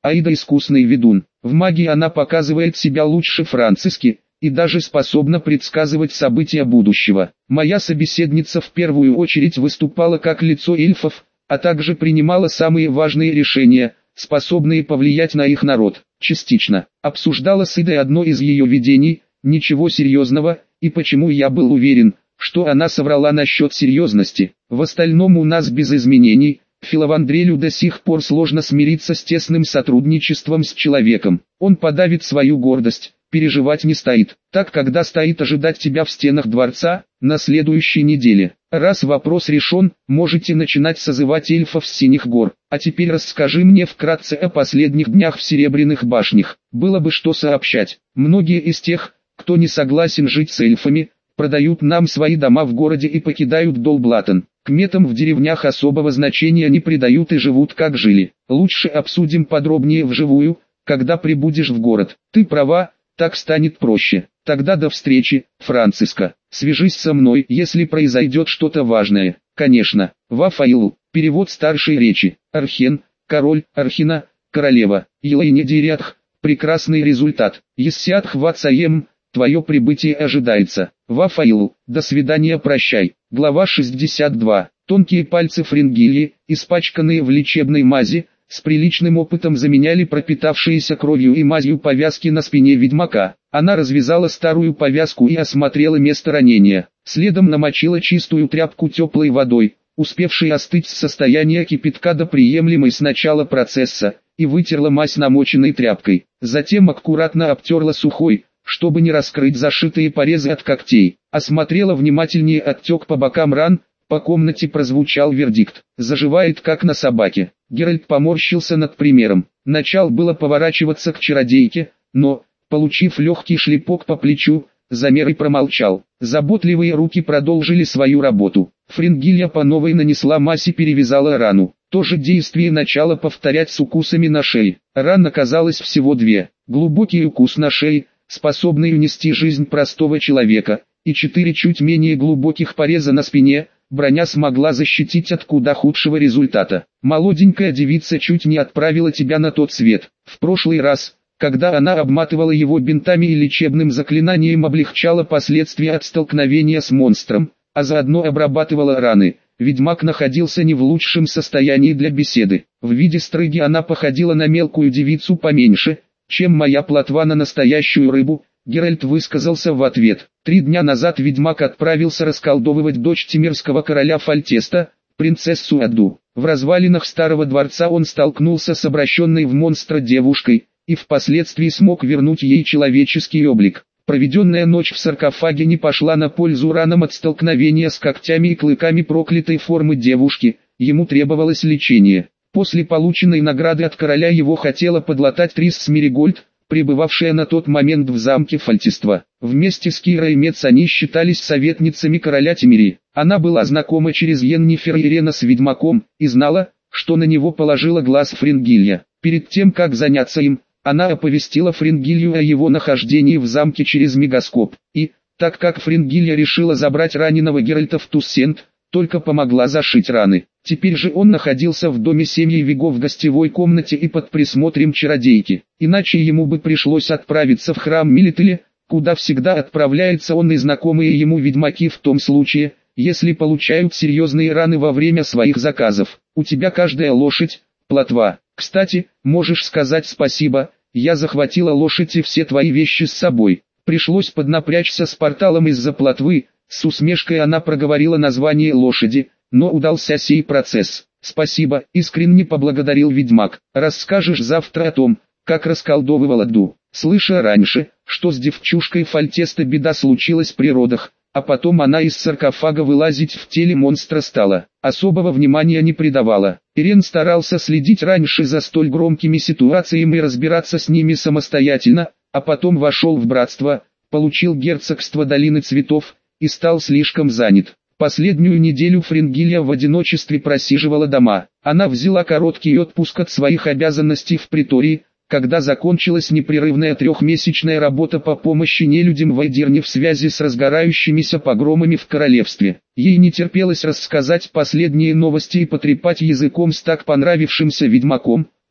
Аида искусный ведун. В магии она показывает себя лучше Франциски, и даже способна предсказывать события будущего. Моя собеседница в первую очередь выступала как лицо эльфов, а также принимала самые важные решения, способные повлиять на их народ. Частично обсуждала с Идой одно из ее видений, ничего серьезного, и почему я был уверен, что она соврала насчет серьезности. В остальном у нас без изменений. Филовандрелю до сих пор сложно смириться с тесным сотрудничеством с человеком. Он подавит свою гордость, переживать не стоит. Так, когда стоит ожидать тебя в стенах дворца, на следующей неделе. Раз вопрос решен, можете начинать созывать эльфов с Синих гор. А теперь расскажи мне вкратце о последних днях в Серебряных башнях. Было бы что сообщать. Многие из тех, кто не согласен жить с эльфами, продают нам свои дома в городе и покидают Долблатен. Кметам в деревнях особого значения не придают и живут как жили. Лучше обсудим подробнее вживую, когда прибудешь в город. Ты права, так станет проще. Тогда до встречи, Франциска. Свяжись со мной, если произойдет что-то важное. Конечно. Вафаил. Перевод старшей речи. Архен, король, Архина, королева. Елайнедириатх. Прекрасный результат. Ессиатх Вацаем. Твое прибытие ожидается. Вафаил, до свидания, прощай. Глава шестьдесят два. Тонкие пальцы Фрингильи, испачканные в лечебной мази, с приличным опытом заменяли пропитавшиеся кровью и мазью повязки на спине ведьмака. Она развязала старую повязку и осмотрела место ранения. Следом намочила чистую тряпку теплой водой, успевшей остыть с состояния кипятка до приемлемой с начала процесса, и вытерла мазь намоченной тряпкой. Затем аккуратно обтерла сухой, чтобы не раскрыть зашитые порезы от когтей. Осмотрела внимательнее отек по бокам ран, по комнате прозвучал вердикт. Заживает как на собаке. Геральт поморщился над примером. Начал было поворачиваться к чародейке, но, получив легкий шлепок по плечу, замер и промолчал. Заботливые руки продолжили свою работу. Фрингилья по новой нанесла мазь и перевязала рану. То же действие начала повторять с укусами на шее. Ран оказалось всего две. Глубокий укус на шее, способный унести жизнь простого человека, и четыре чуть менее глубоких пореза на спине. Броня смогла защитить от куда худшего результата. Молоденькая девица чуть не отправила тебя на тот свет. В прошлый раз, когда она обматывала его бинтами и лечебным заклинанием облегчала последствия от столкновения с монстром, а заодно обрабатывала раны, ведьмак находился не в лучшем состоянии для беседы. В виде стрыги она походила на мелкую девицу поменьше, чем моя плотва на настоящую рыбу. Геральт высказался в ответ. Три дня назад ведьмак отправился расколдовывать дочь Тимирского короля Фальтеста, принцессу Адду. В развалинах старого дворца он столкнулся с обращенной в монстра девушкой, и впоследствии смог вернуть ей человеческий облик. Проведенная ночь в саркофаге не пошла на пользу ранам от столкновения с когтями и клыками проклятой формы девушки, ему требовалось лечение. После полученной награды от короля его хотела подлатать Трис Смиригольд, пребывавшая на тот момент в замке Фальтества. Вместе с Кирой Мец они считались советницами короля Тимири. Она была знакома через Йеннифер Ирена с ведьмаком, и знала, что на него положила глаз Фрингилья. Перед тем как заняться им, она оповестила Фрингилью о его нахождении в замке через мегаскоп, и, так как Фрингилья решила забрать раненого Геральта в Туссент, только помогла зашить раны. Теперь же он находился в доме семьи Виго в гостевой комнате и под присмотром чародейки, иначе ему бы пришлось отправиться в храм Милителе, куда всегда отправляется он и знакомые ему ведьмаки в том случае, если получают серьезные раны во время своих заказов. У тебя каждая лошадь, плотва. Кстати, можешь сказать спасибо, я захватила лошадь и все твои вещи с собой. Пришлось поднапрячься с порталом из-за плотвы. С усмешкой она проговорила название лошади, но удался сей процесс. Спасибо, искренне поблагодарил ведьмак. Расскажешь завтра о том, как расколдовывал Адду. Слыша раньше, что с девчушкой Фальтеста беда случилась при родах, а потом она из саркофага вылазить в теле монстра стала. Особого внимания не придавала. Ирен старался следить раньше за столь громкими ситуациями и разбираться с ними самостоятельно, а потом вошел в братство, получил герцогство Долины Цветов, и стал слишком занят. Последнюю неделю Фрингилья в одиночестве просиживала дома. Она взяла короткий отпуск от своих обязанностей в притории, когда закончилась непрерывная трехмесячная работа по помощи нелюдям в Эдирне в связи с разгорающимися погромами в королевстве. Ей не терпелось рассказать последние новости и потрепать языком с так понравившимся ведьмаком,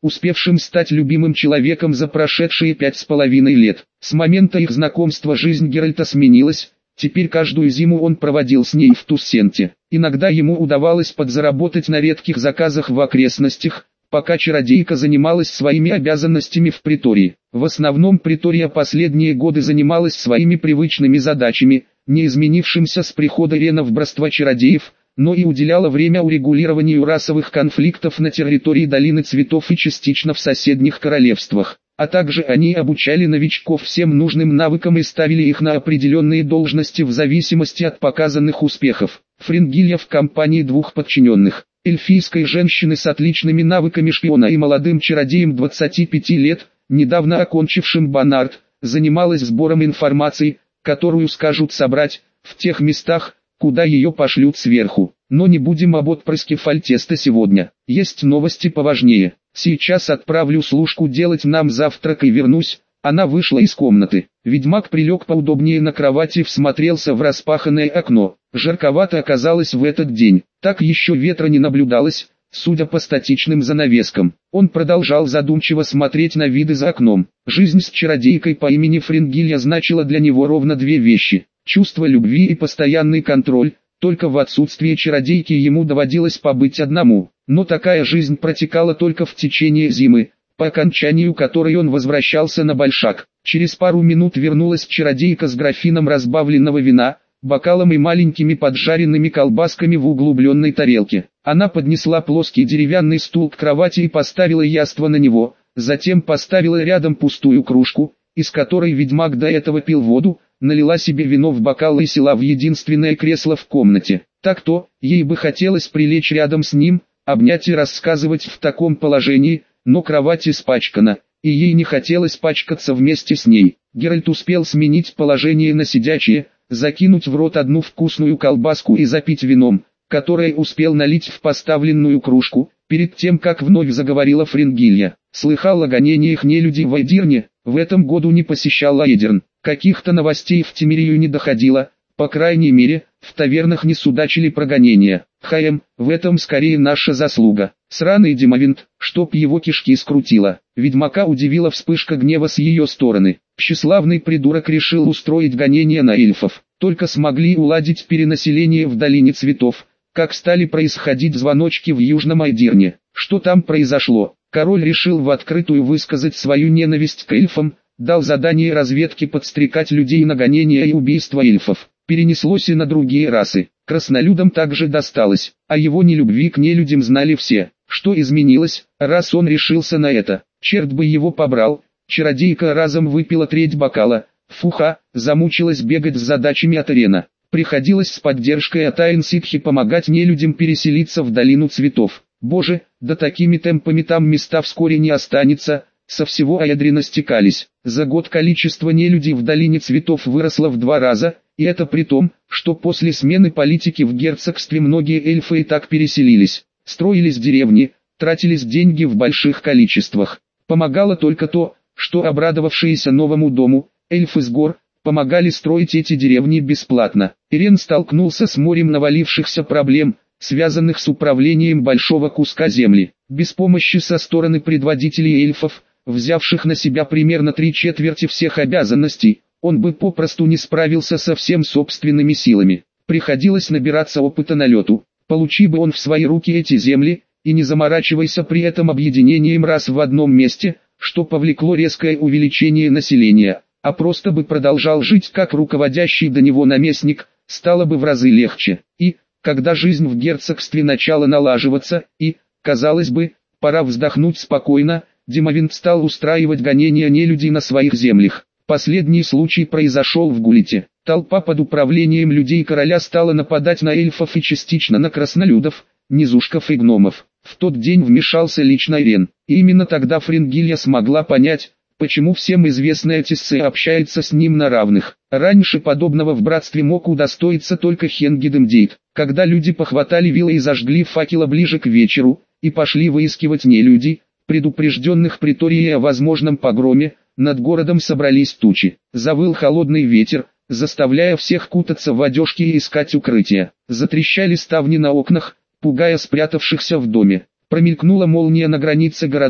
успевшим стать любимым человеком за прошедшие пять с половиной лет. С момента их знакомства жизнь Геральта сменилась, теперь каждую зиму он проводил с ней в Туссенте. Иногда ему удавалось подзаработать на редких заказах в окрестностях, пока чародейка занималась своими обязанностями в притории. В основном притория последние годы занималась своими привычными задачами, не изменившимся с прихода Рена в братство чародеев, но и уделяла время урегулированию расовых конфликтов на территории Долины Цветов и частично в соседних королевствах. А также они обучали новичков всем нужным навыкам и ставили их на определенные должности в зависимости от показанных успехов. Фрингилья в компании двух подчиненных, эльфийской женщины с отличными навыками шпиона и молодым чародеем двадцати пяти лет, недавно окончившим Бонард, занималась сбором информации, которую скажут собрать, в тех местах, куда ее пошлют сверху. Но не будем об отпрыске Фальтеста сегодня. Есть новости поважнее. Сейчас отправлю служку делать нам завтрак и вернусь. Она вышла из комнаты. Ведьмак прилег поудобнее на кровати, всмотрелся в распаханное окно. Жарковато оказалось в этот день. Так еще ветра не наблюдалось, судя по статичным занавескам. Он продолжал задумчиво смотреть на виды за окном. Жизнь с чародейкой по имени Фрингилья значила для него ровно две вещи. Чувство любви и постоянный контроль. Только в отсутствие чародейки ему доводилось побыть одному. Но такая жизнь протекала только в течение зимы, по окончанию которой он возвращался на Большак. Через пару минут вернулась чародейка с графином разбавленного вина, бокалом и маленькими поджаренными колбасками в углубленной тарелке. Она поднесла плоский деревянный стул к кровати и поставила яство на него, затем поставила рядом пустую кружку, из которой ведьмак до этого пил воду, налила себе вино в бокал и села в единственное кресло в комнате. Так-то, ей бы хотелось прилечь рядом с ним, обнять и рассказывать в таком положении, но кровать испачкана, и ей не хотелось пачкаться вместе с ней. Геральт успел сменить положение на сидячее, закинуть в рот одну вкусную колбаску и запить вином, которое успел налить в поставленную кружку, перед тем как вновь заговорила Фрингилья. Слыхал о гонениях нелюдей в Эдирне, в этом году не посещал Эдирн. Каких-то новостей в Темирию не доходило, по крайней мере, в тавернах не судачили про гонения. Хаем, в этом скорее наша заслуга. Сраный Демавинт, чтоб его кишки скрутило. Ведьмака удивила вспышка гнева с ее стороны. Тщеславный придурок решил устроить гонения на эльфов. Только смогли уладить перенаселение в Долине Цветов, как стали происходить звоночки в Южном Эдирне. Что там произошло? Король решил в открытую высказать свою ненависть к эльфам, дал задание разведке подстрекать людей на гонения и убийства эльфов. Перенеслось и на другие расы. Краснолюдам также досталось, а его нелюбви к нелюдям знали все. Что изменилось, раз он решился на это? Черт бы его побрал. Чародейка разом выпила треть бокала. Фуха, замучилась бегать с задачами от Рена. Приходилось с поддержкой от Айн Ситхи помогать нелюдям переселиться в Долину Цветов. Боже, да такими темпами там места вскоре не останется. Со всего Аэдрина стекались. За год количество нелюдей в Долине Цветов выросло в два раза, и это при том, что после смены политики в герцогстве многие эльфы и так переселились. Строились деревни, тратились деньги в больших количествах. Помогало только то, что обрадовавшиеся новому дому, эльфы с гор, помогали строить эти деревни бесплатно. Ирен столкнулся с морем навалившихся проблем, связанных с управлением большого куска земли. Без помощи со стороны предводителей эльфов, взявших на себя примерно три четверти всех обязанностей, он бы попросту не справился со всем собственными силами. Приходилось набираться опыта на лету. Получи бы он в свои руки эти земли, и не заморачивайся при этом объединением раз в одном месте, что повлекло резкое увеличение населения, а просто бы продолжал жить как руководящий до него наместник, стало бы в разы легче. И, когда жизнь в герцогстве начала налаживаться, и, казалось бы, пора вздохнуть спокойно, Демавинт стал устраивать гонения нелюдей на своих землях. Последний случай произошел в Гулите. Толпа под управлением людей короля стала нападать на эльфов и частично на краснолюдов, низушков и гномов. В тот день вмешался лично Ирен. И именно тогда Фрингилья смогла понять, почему всем известная Тиссе общается с ним на равных. Раньше подобного в братстве мог удостоиться только Хенгидемдейт. Когда люди похватали вилы и зажгли факела ближе к вечеру, и пошли выискивать нелюдей, предупрежденных приторией о возможном погроме, над городом собрались тучи. Завыл холодный ветер, заставляя всех кутаться в одежки и искать укрытия. Затрещали ставни на окнах, пугая спрятавшихся в доме. Промелькнула молния на границе города,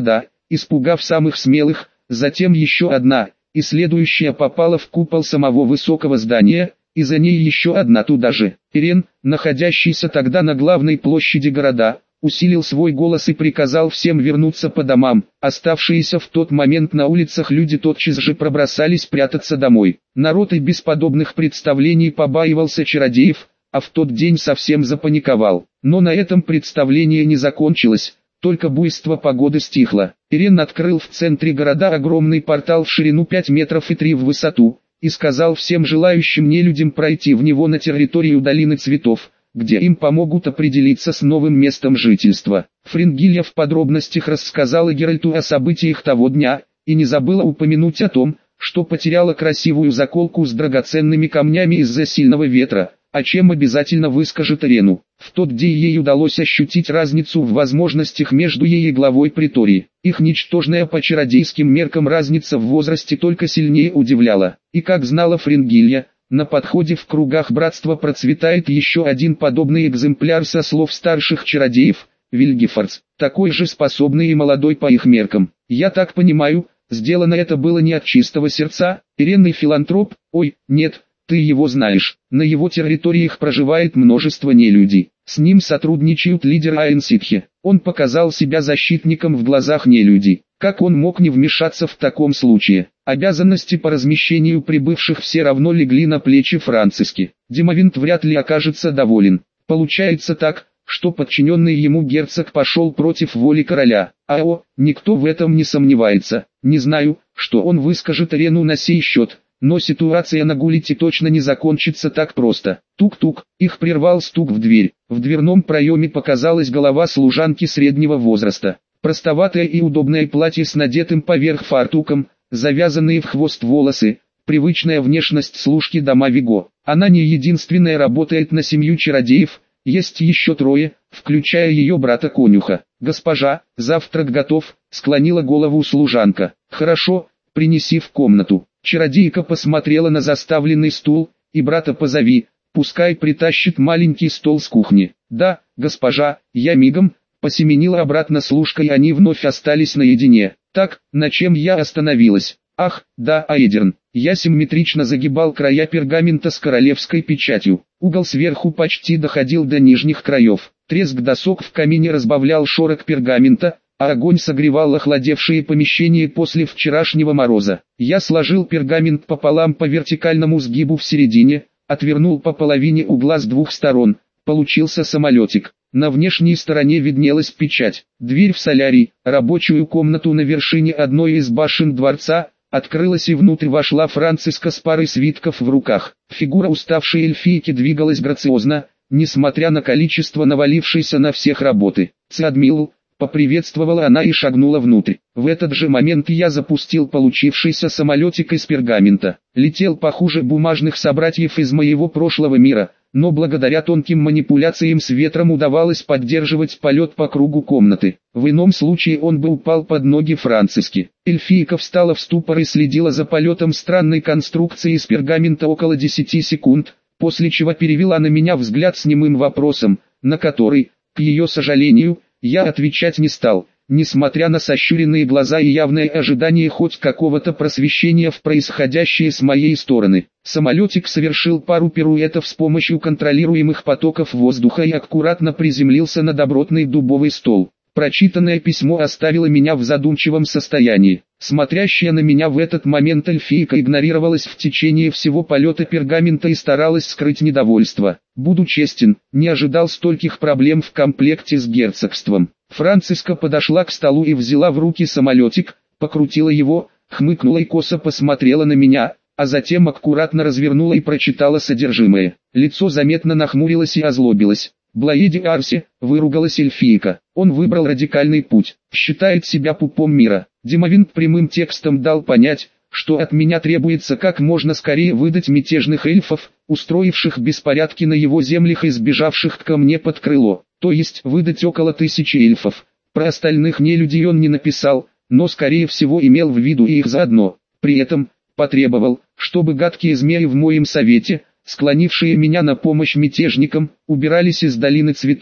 испугав самых смелых, затем еще одна, и следующая попала в купол самого высокого здания, и за ней еще одна туда же. Ирен, находящийся тогда на главной площади города, усилил свой голос и приказал всем вернуться по домам. Оставшиеся в тот момент на улицах люди тотчас же пробросались прятаться домой. Народ и без подобных представлений побаивался чародеев, а в тот день совсем запаниковал. Но на этом представление не закончилось, только буйство погоды стихло. Ирен открыл в центре города огромный портал в ширину пять метров и три в высоту, и сказал всем желающим нелюдям пройти в него на территорию долины цветов, где им помогут определиться с новым местом жительства. Фрингилья в подробностях рассказала Геральту о событиях того дня, и не забыла упомянуть о том, что потеряла красивую заколку с драгоценными камнями из-за сильного ветра, о чем обязательно выскажет Ирену. В тот день ей удалось ощутить разницу в возможностях между ей и главой притории. Их ничтожная по чародейским меркам разница в возрасте только сильнее удивляла. И как знала Фрингилья, на подходе в кругах братства процветает еще один подобный экземпляр со слов старших чародеев, Вильгефордс, такой же способный и молодой по их меркам. Я так понимаю, сделано это было не от чистого сердца. Иренный филантроп, ой, нет, ты его знаешь, на его территориях проживает множество нелюдей. С ним сотрудничают лидеры Аэнситхи. Он показал себя защитником в глазах нелюдей. Как он мог не вмешаться в таком случае? Обязанности по размещению прибывших все равно легли на плечи Франциски. Демовинт вряд ли окажется доволен. Получается так, что подчиненный ему герцог пошел против воли короля. А о, никто в этом не сомневается. Не знаю, что он выскажет Ирену на сей счет, но ситуация на Гулите точно не закончится так просто. Тук-тук, их прервал стук в дверь. В дверном проеме показалась голова служанки среднего возраста. Простоватое и удобное платье с надетым поверх фартуком, завязанные в хвост волосы, привычная внешность служки дома Виго. Она не единственная работает на семью чародеев, есть еще трое, включая ее брата-конюха. «Госпожа, завтрак готов», — склонила голову служанка. «Хорошо, принеси в комнату». Чародейка посмотрела на заставленный стул, и брата позови, пускай притащит маленький стол с кухни. «Да, госпожа, я мигом», — посеменила обратно служка, и они вновь остались наедине. «Так, на чем я остановилась?» «Ах, да, Аэдерн». Я симметрично загибал края пергамента с королевской печатью. Угол сверху почти доходил до нижних краев. Треск досок в камине разбавлял шорох пергамента, а огонь согревал охладевшие помещения после вчерашнего мороза. Я сложил пергамент пополам по вертикальному сгибу в середине, отвернул по половине угла с двух сторон. Получился самолетик. На внешней стороне виднелась печать. Дверь в солярий, рабочую комнату на вершине одной из башен дворца, открылась, и внутрь вошла Франциска с парой свитков в руках. Фигура уставшей эльфийки двигалась грациозно, несмотря на количество навалившейся на всех работы. «Цадмил», — поприветствовала она и шагнула внутрь. В этот же момент я запустил получившийся самолетик из пергамента. Летел похуже бумажных собратьев из моего прошлого мира, но благодаря тонким манипуляциям с ветром удавалось поддерживать полет по кругу комнаты. В ином случае он бы упал под ноги Франциски. Эльфийка встала в ступор и следила за полетом странной конструкции из пергамента около десяти секунд, после чего перевела на меня взгляд с немым вопросом, на который, к ее сожалению, я отвечать не стал, несмотря на сощуренные глаза и явное ожидание хоть какого-то просвещения в происходящее с моей стороны. Самолетик совершил пару пируэтов с помощью контролируемых потоков воздуха и аккуратно приземлился на добротный дубовый стол. Прочитанное письмо оставило меня в задумчивом состоянии. Смотрящая на меня в этот момент эльфийка игнорировалась в течение всего полета пергамента и старалась скрыть недовольство. Буду честен, не ожидал стольких проблем в комплекте с герцогством. Франциска подошла к столу и взяла в руки самолетик, покрутила его, хмыкнула и косо посмотрела на меня, а затем аккуратно развернула и прочитала содержимое. Лицо заметно нахмурилось и озлобилось. «Блаиди Арси», — выругалась эльфийка. «Он выбрал радикальный путь, считает себя пупом мира». Демовинт прямым текстом дал понять, что от меня требуется как можно скорее выдать мятежных эльфов, устроивших беспорядки на его землях и сбежавших ко мне под крыло, то есть выдать около тысячи эльфов. Про остальных нелюдей он не написал, но скорее всего имел в виду и их заодно. При этом, потребовал, чтобы гадкие змеи в моем совете, склонившие меня на помощь мятежникам, убирались из долины цветов,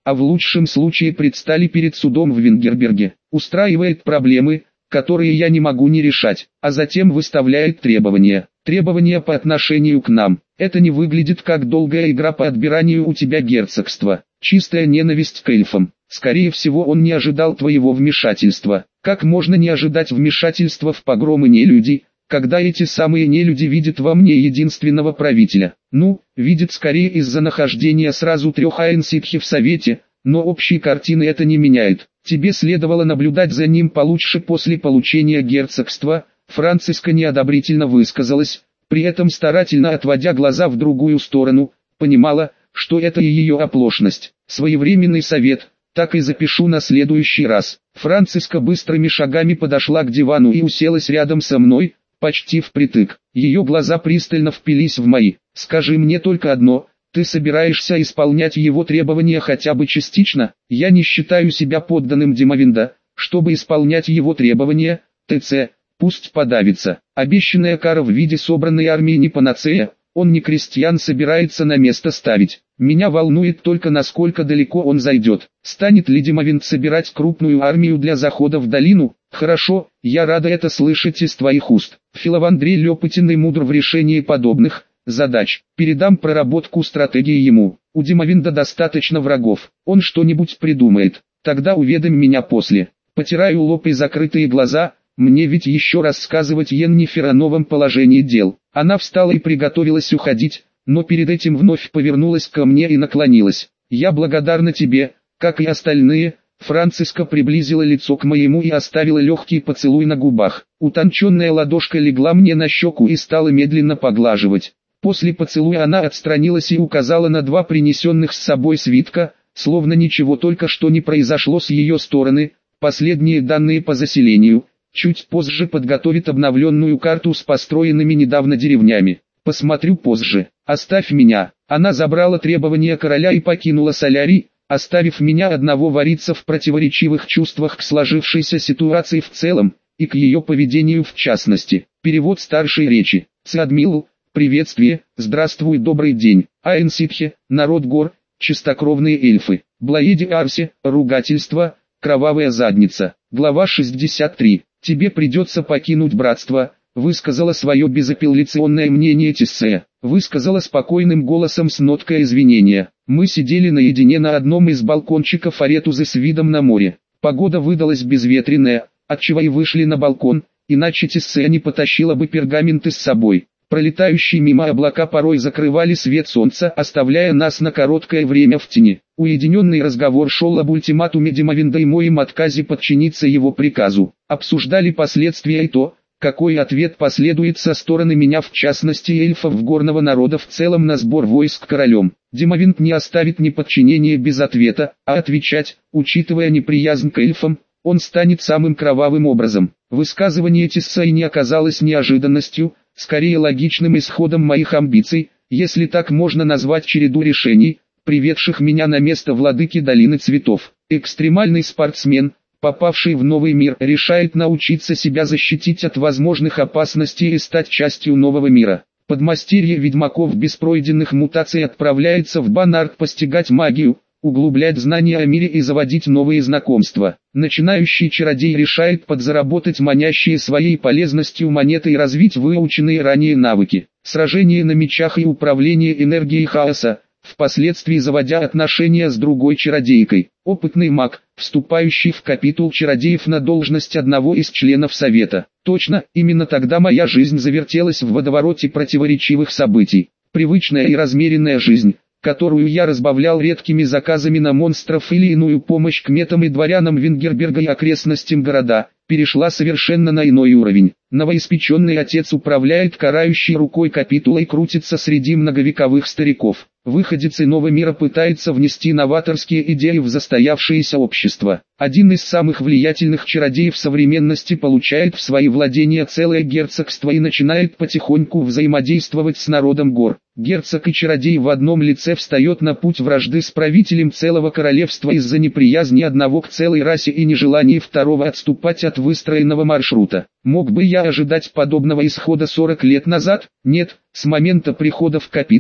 а в лучшем случае предстали перед судом в Венгерберге. Устраивает проблемы, которые я не могу не решать, а затем выставляет требования. Требования по отношению к нам. Это не выглядит как долгая игра по отбиранию у тебя герцогства. Чистая ненависть к эльфам. Скорее всего, он не ожидал твоего вмешательства. Как можно не ожидать вмешательства в погромы нелюдей, когда эти самые нелюди видят во мне единственного правителя? Ну, видят скорее из-за нахождения сразу трех Аэнситхи в совете, но общей картины это не меняет. Тебе следовало наблюдать за ним получше после получения герцогства. Франциска неодобрительно высказалась, при этом старательно отводя глаза в другую сторону, понимала, что это и ее оплошность. Своевременный совет, так и запишу на следующий раз. Франциска быстрыми шагами подошла к дивану и уселась рядом со мной, почти впритык. Ее глаза пристально впились в мои. «Скажи мне только одно, ты собираешься исполнять его требования хотя бы частично? Я не считаю себя подданным Димовинда, чтобы исполнять его требования, ТЦ, пусть подавится. Обещанная кара в виде собранной армии не панацея, он не крестьян собирается на место ставить. Меня волнует только насколько далеко он зайдет. Станет ли Димовинд собирать крупную армию для захода в долину? Хорошо, я рада это слышать из твоих уст. Филовандрель опытен и мудр в решении подобных задач. Передам проработку стратегии ему. У Димовинда достаточно врагов. Он что-нибудь придумает. Тогда уведомь меня после. Потираю лоб и закрытые глаза. Мне ведь еще рассказывать Йеннифер о новом положении дел. Она встала и приготовилась уходить, но перед этим вновь повернулась ко мне и наклонилась. «Я благодарна тебе, как и остальные». Франциска приблизила лицо к моему и оставила легкий поцелуй на губах. Утонченная ладошка легла мне на щеку и стала медленно поглаживать. После поцелуя она отстранилась и указала на два принесенных с собой свитка, словно ничего только что не произошло с ее стороны, последние данные по заселению. Чуть позже подготовит обновленную карту с построенными недавно деревнями. Посмотрю позже. Оставь меня. Она забрала требования короля и покинула Солярий, оставив меня одного вариться в противоречивых чувствах к сложившейся ситуации в целом, и к ее поведению в частности. Перевод старшей речи. Циадмил, приветствие, здравствуй, добрый день. Аэнситхе, народ гор, чистокровные эльфы. Блаиди Арси, ругательство, кровавая задница. Глава шестьдесят три. Тебе придется покинуть братство, высказала свое безапелляционное мнение Тиссея. Высказала спокойным голосом с ноткой извинения. Мы сидели наедине на одном из балкончиков Аретузы с видом на море. Погода выдалась безветренная, отчего и вышли на балкон, иначе Тиссея не потащила бы пергаменты с собой. Пролетающие мимо облака порой закрывали свет солнца, оставляя нас на короткое время в тени. Уединенный разговор шел об ультиматуме Димовинда и моем отказе подчиниться его приказу. Обсуждали последствия и то, какой ответ последует со стороны меня, в частности эльфов горного народа в целом, на сбор войск королем. Димовинд не оставит неподчинение без ответа, а отвечать, учитывая неприязнь к эльфам, он станет самым кровавым образом. Высказывание Тиссеи не оказалось неожиданностью, скорее логичным исходом моих амбиций, если так можно назвать череду решений, приведших меня на место владыки Долины Цветов. Экстремальный спортсмен, попавший в новый мир, решает научиться себя защитить от возможных опасностей и стать частью нового мира. Подмастерье ведьмаков без пройденных мутаций отправляется в Банарк постигать магию, углублять знания о мире и заводить новые знакомства. Начинающий чародей решает подзаработать манящие своей полезностью монеты и развить выученные ранее навыки. Сражение на мечах и управление энергией хаоса, впоследствии заводя отношения с другой чародейкой. Опытный маг, вступающий в капитул чародеев на должность одного из членов совета. Точно, именно тогда моя жизнь завертелась в водовороте противоречивых событий. Привычная и размеренная жизнь, которую я разбавлял редкими заказами на монстров или иную помощь кметам и дворянам Венгерберга и окрестностям города, перешла совершенно на иной уровень. Новоиспеченный отец управляет карающей рукой капитула и крутится среди многовековых стариков. Выходец иного мира пытается внести новаторские идеи в застоявшееся общество. Один из самых влиятельных чародеев современности получает в свои владения целое герцогство и начинает потихоньку взаимодействовать с народом гор. Герцог и чародей в одном лице встает на путь вражды с правителем целого королевства из-за неприязни одного к целой расе и нежелания второго отступать от выстроенного маршрута. Мог бы я ожидать подобного исхода сорок лет назад? Нет, с момента прихода в капитул.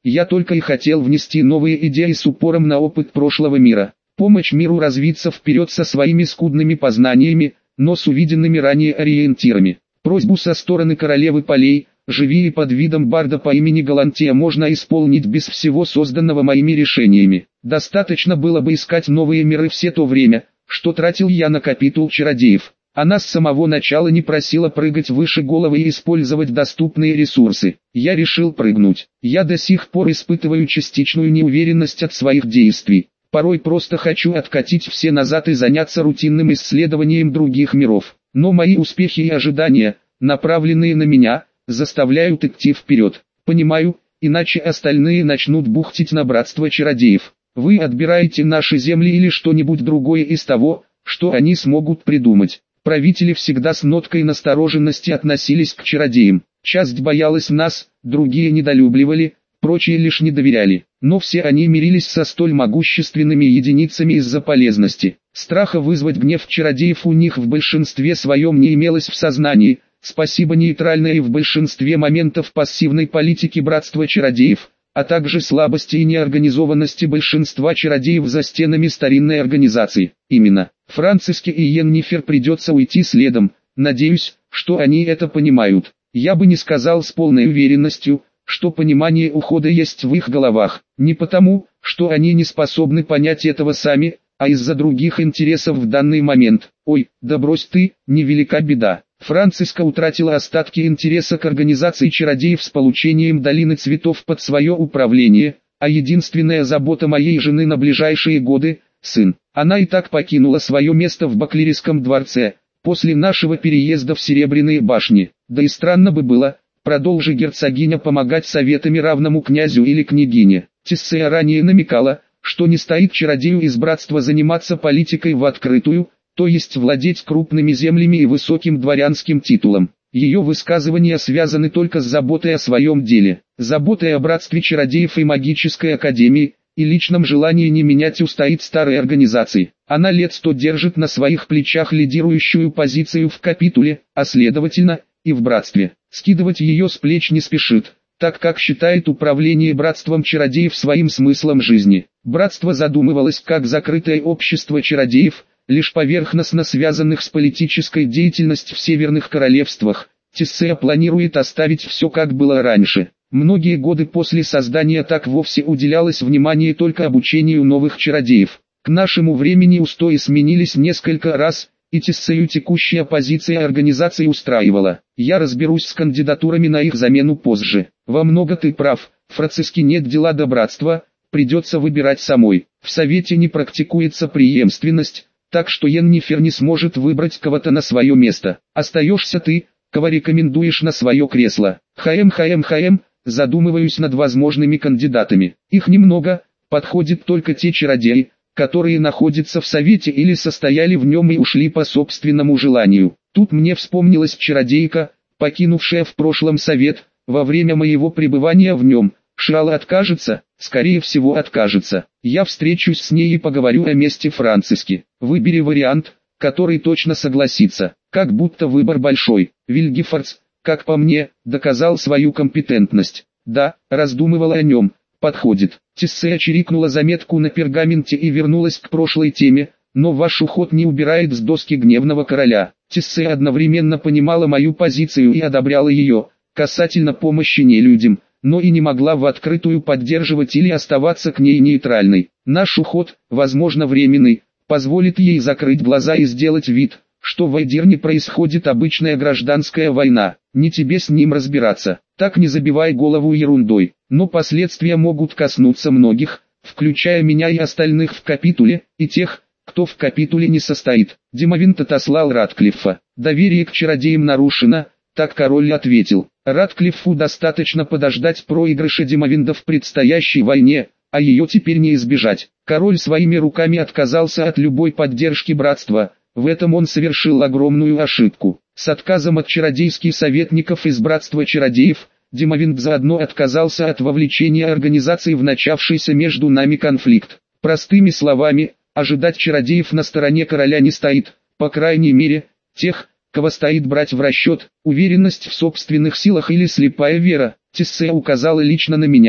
Я только и хотел внести новые идеи с упором на опыт прошлого мира. Помочь миру развиться вперед со своими скудными познаниями, но с увиденными ранее ориентирами. Просьбу со стороны королевы полей, живи и под видом барда по имени Галантия можно исполнить без всего созданного моими решениями. Достаточно было бы искать новые миры все то время, что тратил я на капитул чародеев. Она с самого начала не просила прыгать выше головы и использовать доступные ресурсы. Я решил прыгнуть. Я до сих пор испытываю частичную неуверенность от своих действий. Порой просто хочу откатить все назад и заняться рутинным исследованием других миров. Но мои успехи и ожидания, направленные на меня, заставляют идти вперед. Понимаю, иначе остальные начнут бухтить на братство чародеев. Вы отбираете наши земли или что-нибудь другое из того, что они смогут придумать. Правители всегда с ноткой настороженности относились к чародеям. Часть боялась нас, другие недолюбливали, прочие лишь не доверяли. Но все они мирились со столь могущественными единицами из-за полезности. Страха вызвать гнев чародеев у них в большинстве своем не имелось в сознании, спасибо нейтральной в большинстве моментов пассивной политики братства чародеев, а также слабости и неорганизованности большинства чародеев за стенами старинной организации. Именно, Франциске и Йеннифер придется уйти следом, надеюсь, что они это понимают. Я бы не сказал с полной уверенностью, что понимание ухода есть в их головах, не потому, что они не способны понять этого сами, а из-за других интересов в данный момент. Ой, да брось ты, невелика беда. Франциска утратила остатки интереса к организации чародеев с получением Долины Цветов под свое управление, а единственная забота моей жены на ближайшие годы – сын. Она и так покинула свое место в Баклерийском дворце, после нашего переезда в Серебряные башни. Да и странно бы было, продолжи герцогиня помогать советами равному князю или княгине. Тессея ранее намекала, что не стоит чародею из братства заниматься политикой в открытую, то есть владеть крупными землями и высоким дворянским титулом. Ее высказывания связаны только с заботой о своем деле, заботой о братстве чародеев и магической академии, и личном желании не менять устоит старой организации. Она лет сто держит на своих плечах лидирующую позицию в капитуле, а следовательно, и в братстве. Скидывать ее с плеч не спешит, так как считает управление братством чародеев своим смыслом жизни. Братство задумывалось как закрытое общество чародеев, лишь поверхностно связанных с политической деятельностью в северных королевствах. Тессея планирует оставить все как было раньше. Многие годы после создания так вовсе уделялось внимание только обучению новых чародеев. К нашему времени устои сменились несколько раз, и Тессею текущая позиция организации устраивала. Я разберусь с кандидатурами на их замену позже. Во много ты прав, Франциске нет дела до братства, придется выбирать самой. В совете не практикуется преемственность, так что Йеннифер не сможет выбрать кого-то на свое место. Остаешься ты, кого рекомендуешь на свое кресло. Хаем хаем хаем, задумываюсь над возможными кандидатами. Их немного, подходят только те чародеи, которые находятся в совете или состояли в нем и ушли по собственному желанию. Тут мне вспомнилась чародейка, покинувшая в прошлом совет, во время моего пребывания в нем. Шала откажется, скорее всего откажется. Я встречусь с ней и поговорю о месте Франциски. Выбери вариант, который точно согласится. Как будто выбор большой. Вильгефордс, как по мне, доказал свою компетентность. Да, раздумывала о нем. Подходит. Тессея чирикнула заметку на пергаменте и вернулась к прошлой теме, но ваш уход не убирает с доски гневного короля. Тессея одновременно понимала мою позицию и одобряла ее, касательно помощи нелюдям, но и не могла в открытую поддерживать или оставаться к ней нейтральной. Наш уход, возможно временный, позволит ей закрыть глаза и сделать вид, что в Эдирне происходит обычная гражданская война. Не тебе с ним разбираться, так не забивай голову ерундой, но последствия могут коснуться многих, включая меня и остальных в капитуле, и тех, кто в капитуле не состоит. Димовинт отослал Ратклиффа. Доверие к чародеям нарушено, так король ответил. Ратклиффу достаточно подождать проигрыша Димовинда в предстоящей войне, а ее теперь не избежать. Король своими руками отказался от любой поддержки братства. В этом он совершил огромную ошибку. С отказом от чародейских советников из братства чародеев, Димовинд заодно отказался от вовлечения организации в начавшийся между нами конфликт. Простыми словами, ожидать чародеев на стороне короля не стоит, по крайней мере, тех, кого стоит брать в расчет, уверенность в собственных силах или слепая вера. Тессея указала лично на меня.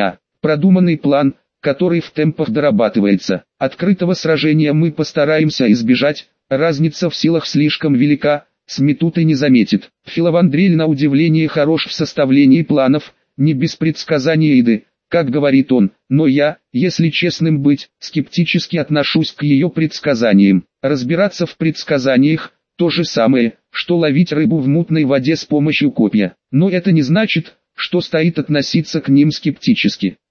продуманный план, который в темпах дорабатывается. Открытого сражения мы постараемся избежать, разница в силах слишком велика, сметут и не заметит. Филовандрель на удивление хорош в составлении планов, не без предсказания Иды, как говорит он, но я, если честным быть, скептически отношусь к ее предсказаниям. Разбираться в предсказаниях – то же самое, что ловить рыбу в мутной воде с помощью копья. Но это не значит, что стоит относиться к ним скептически.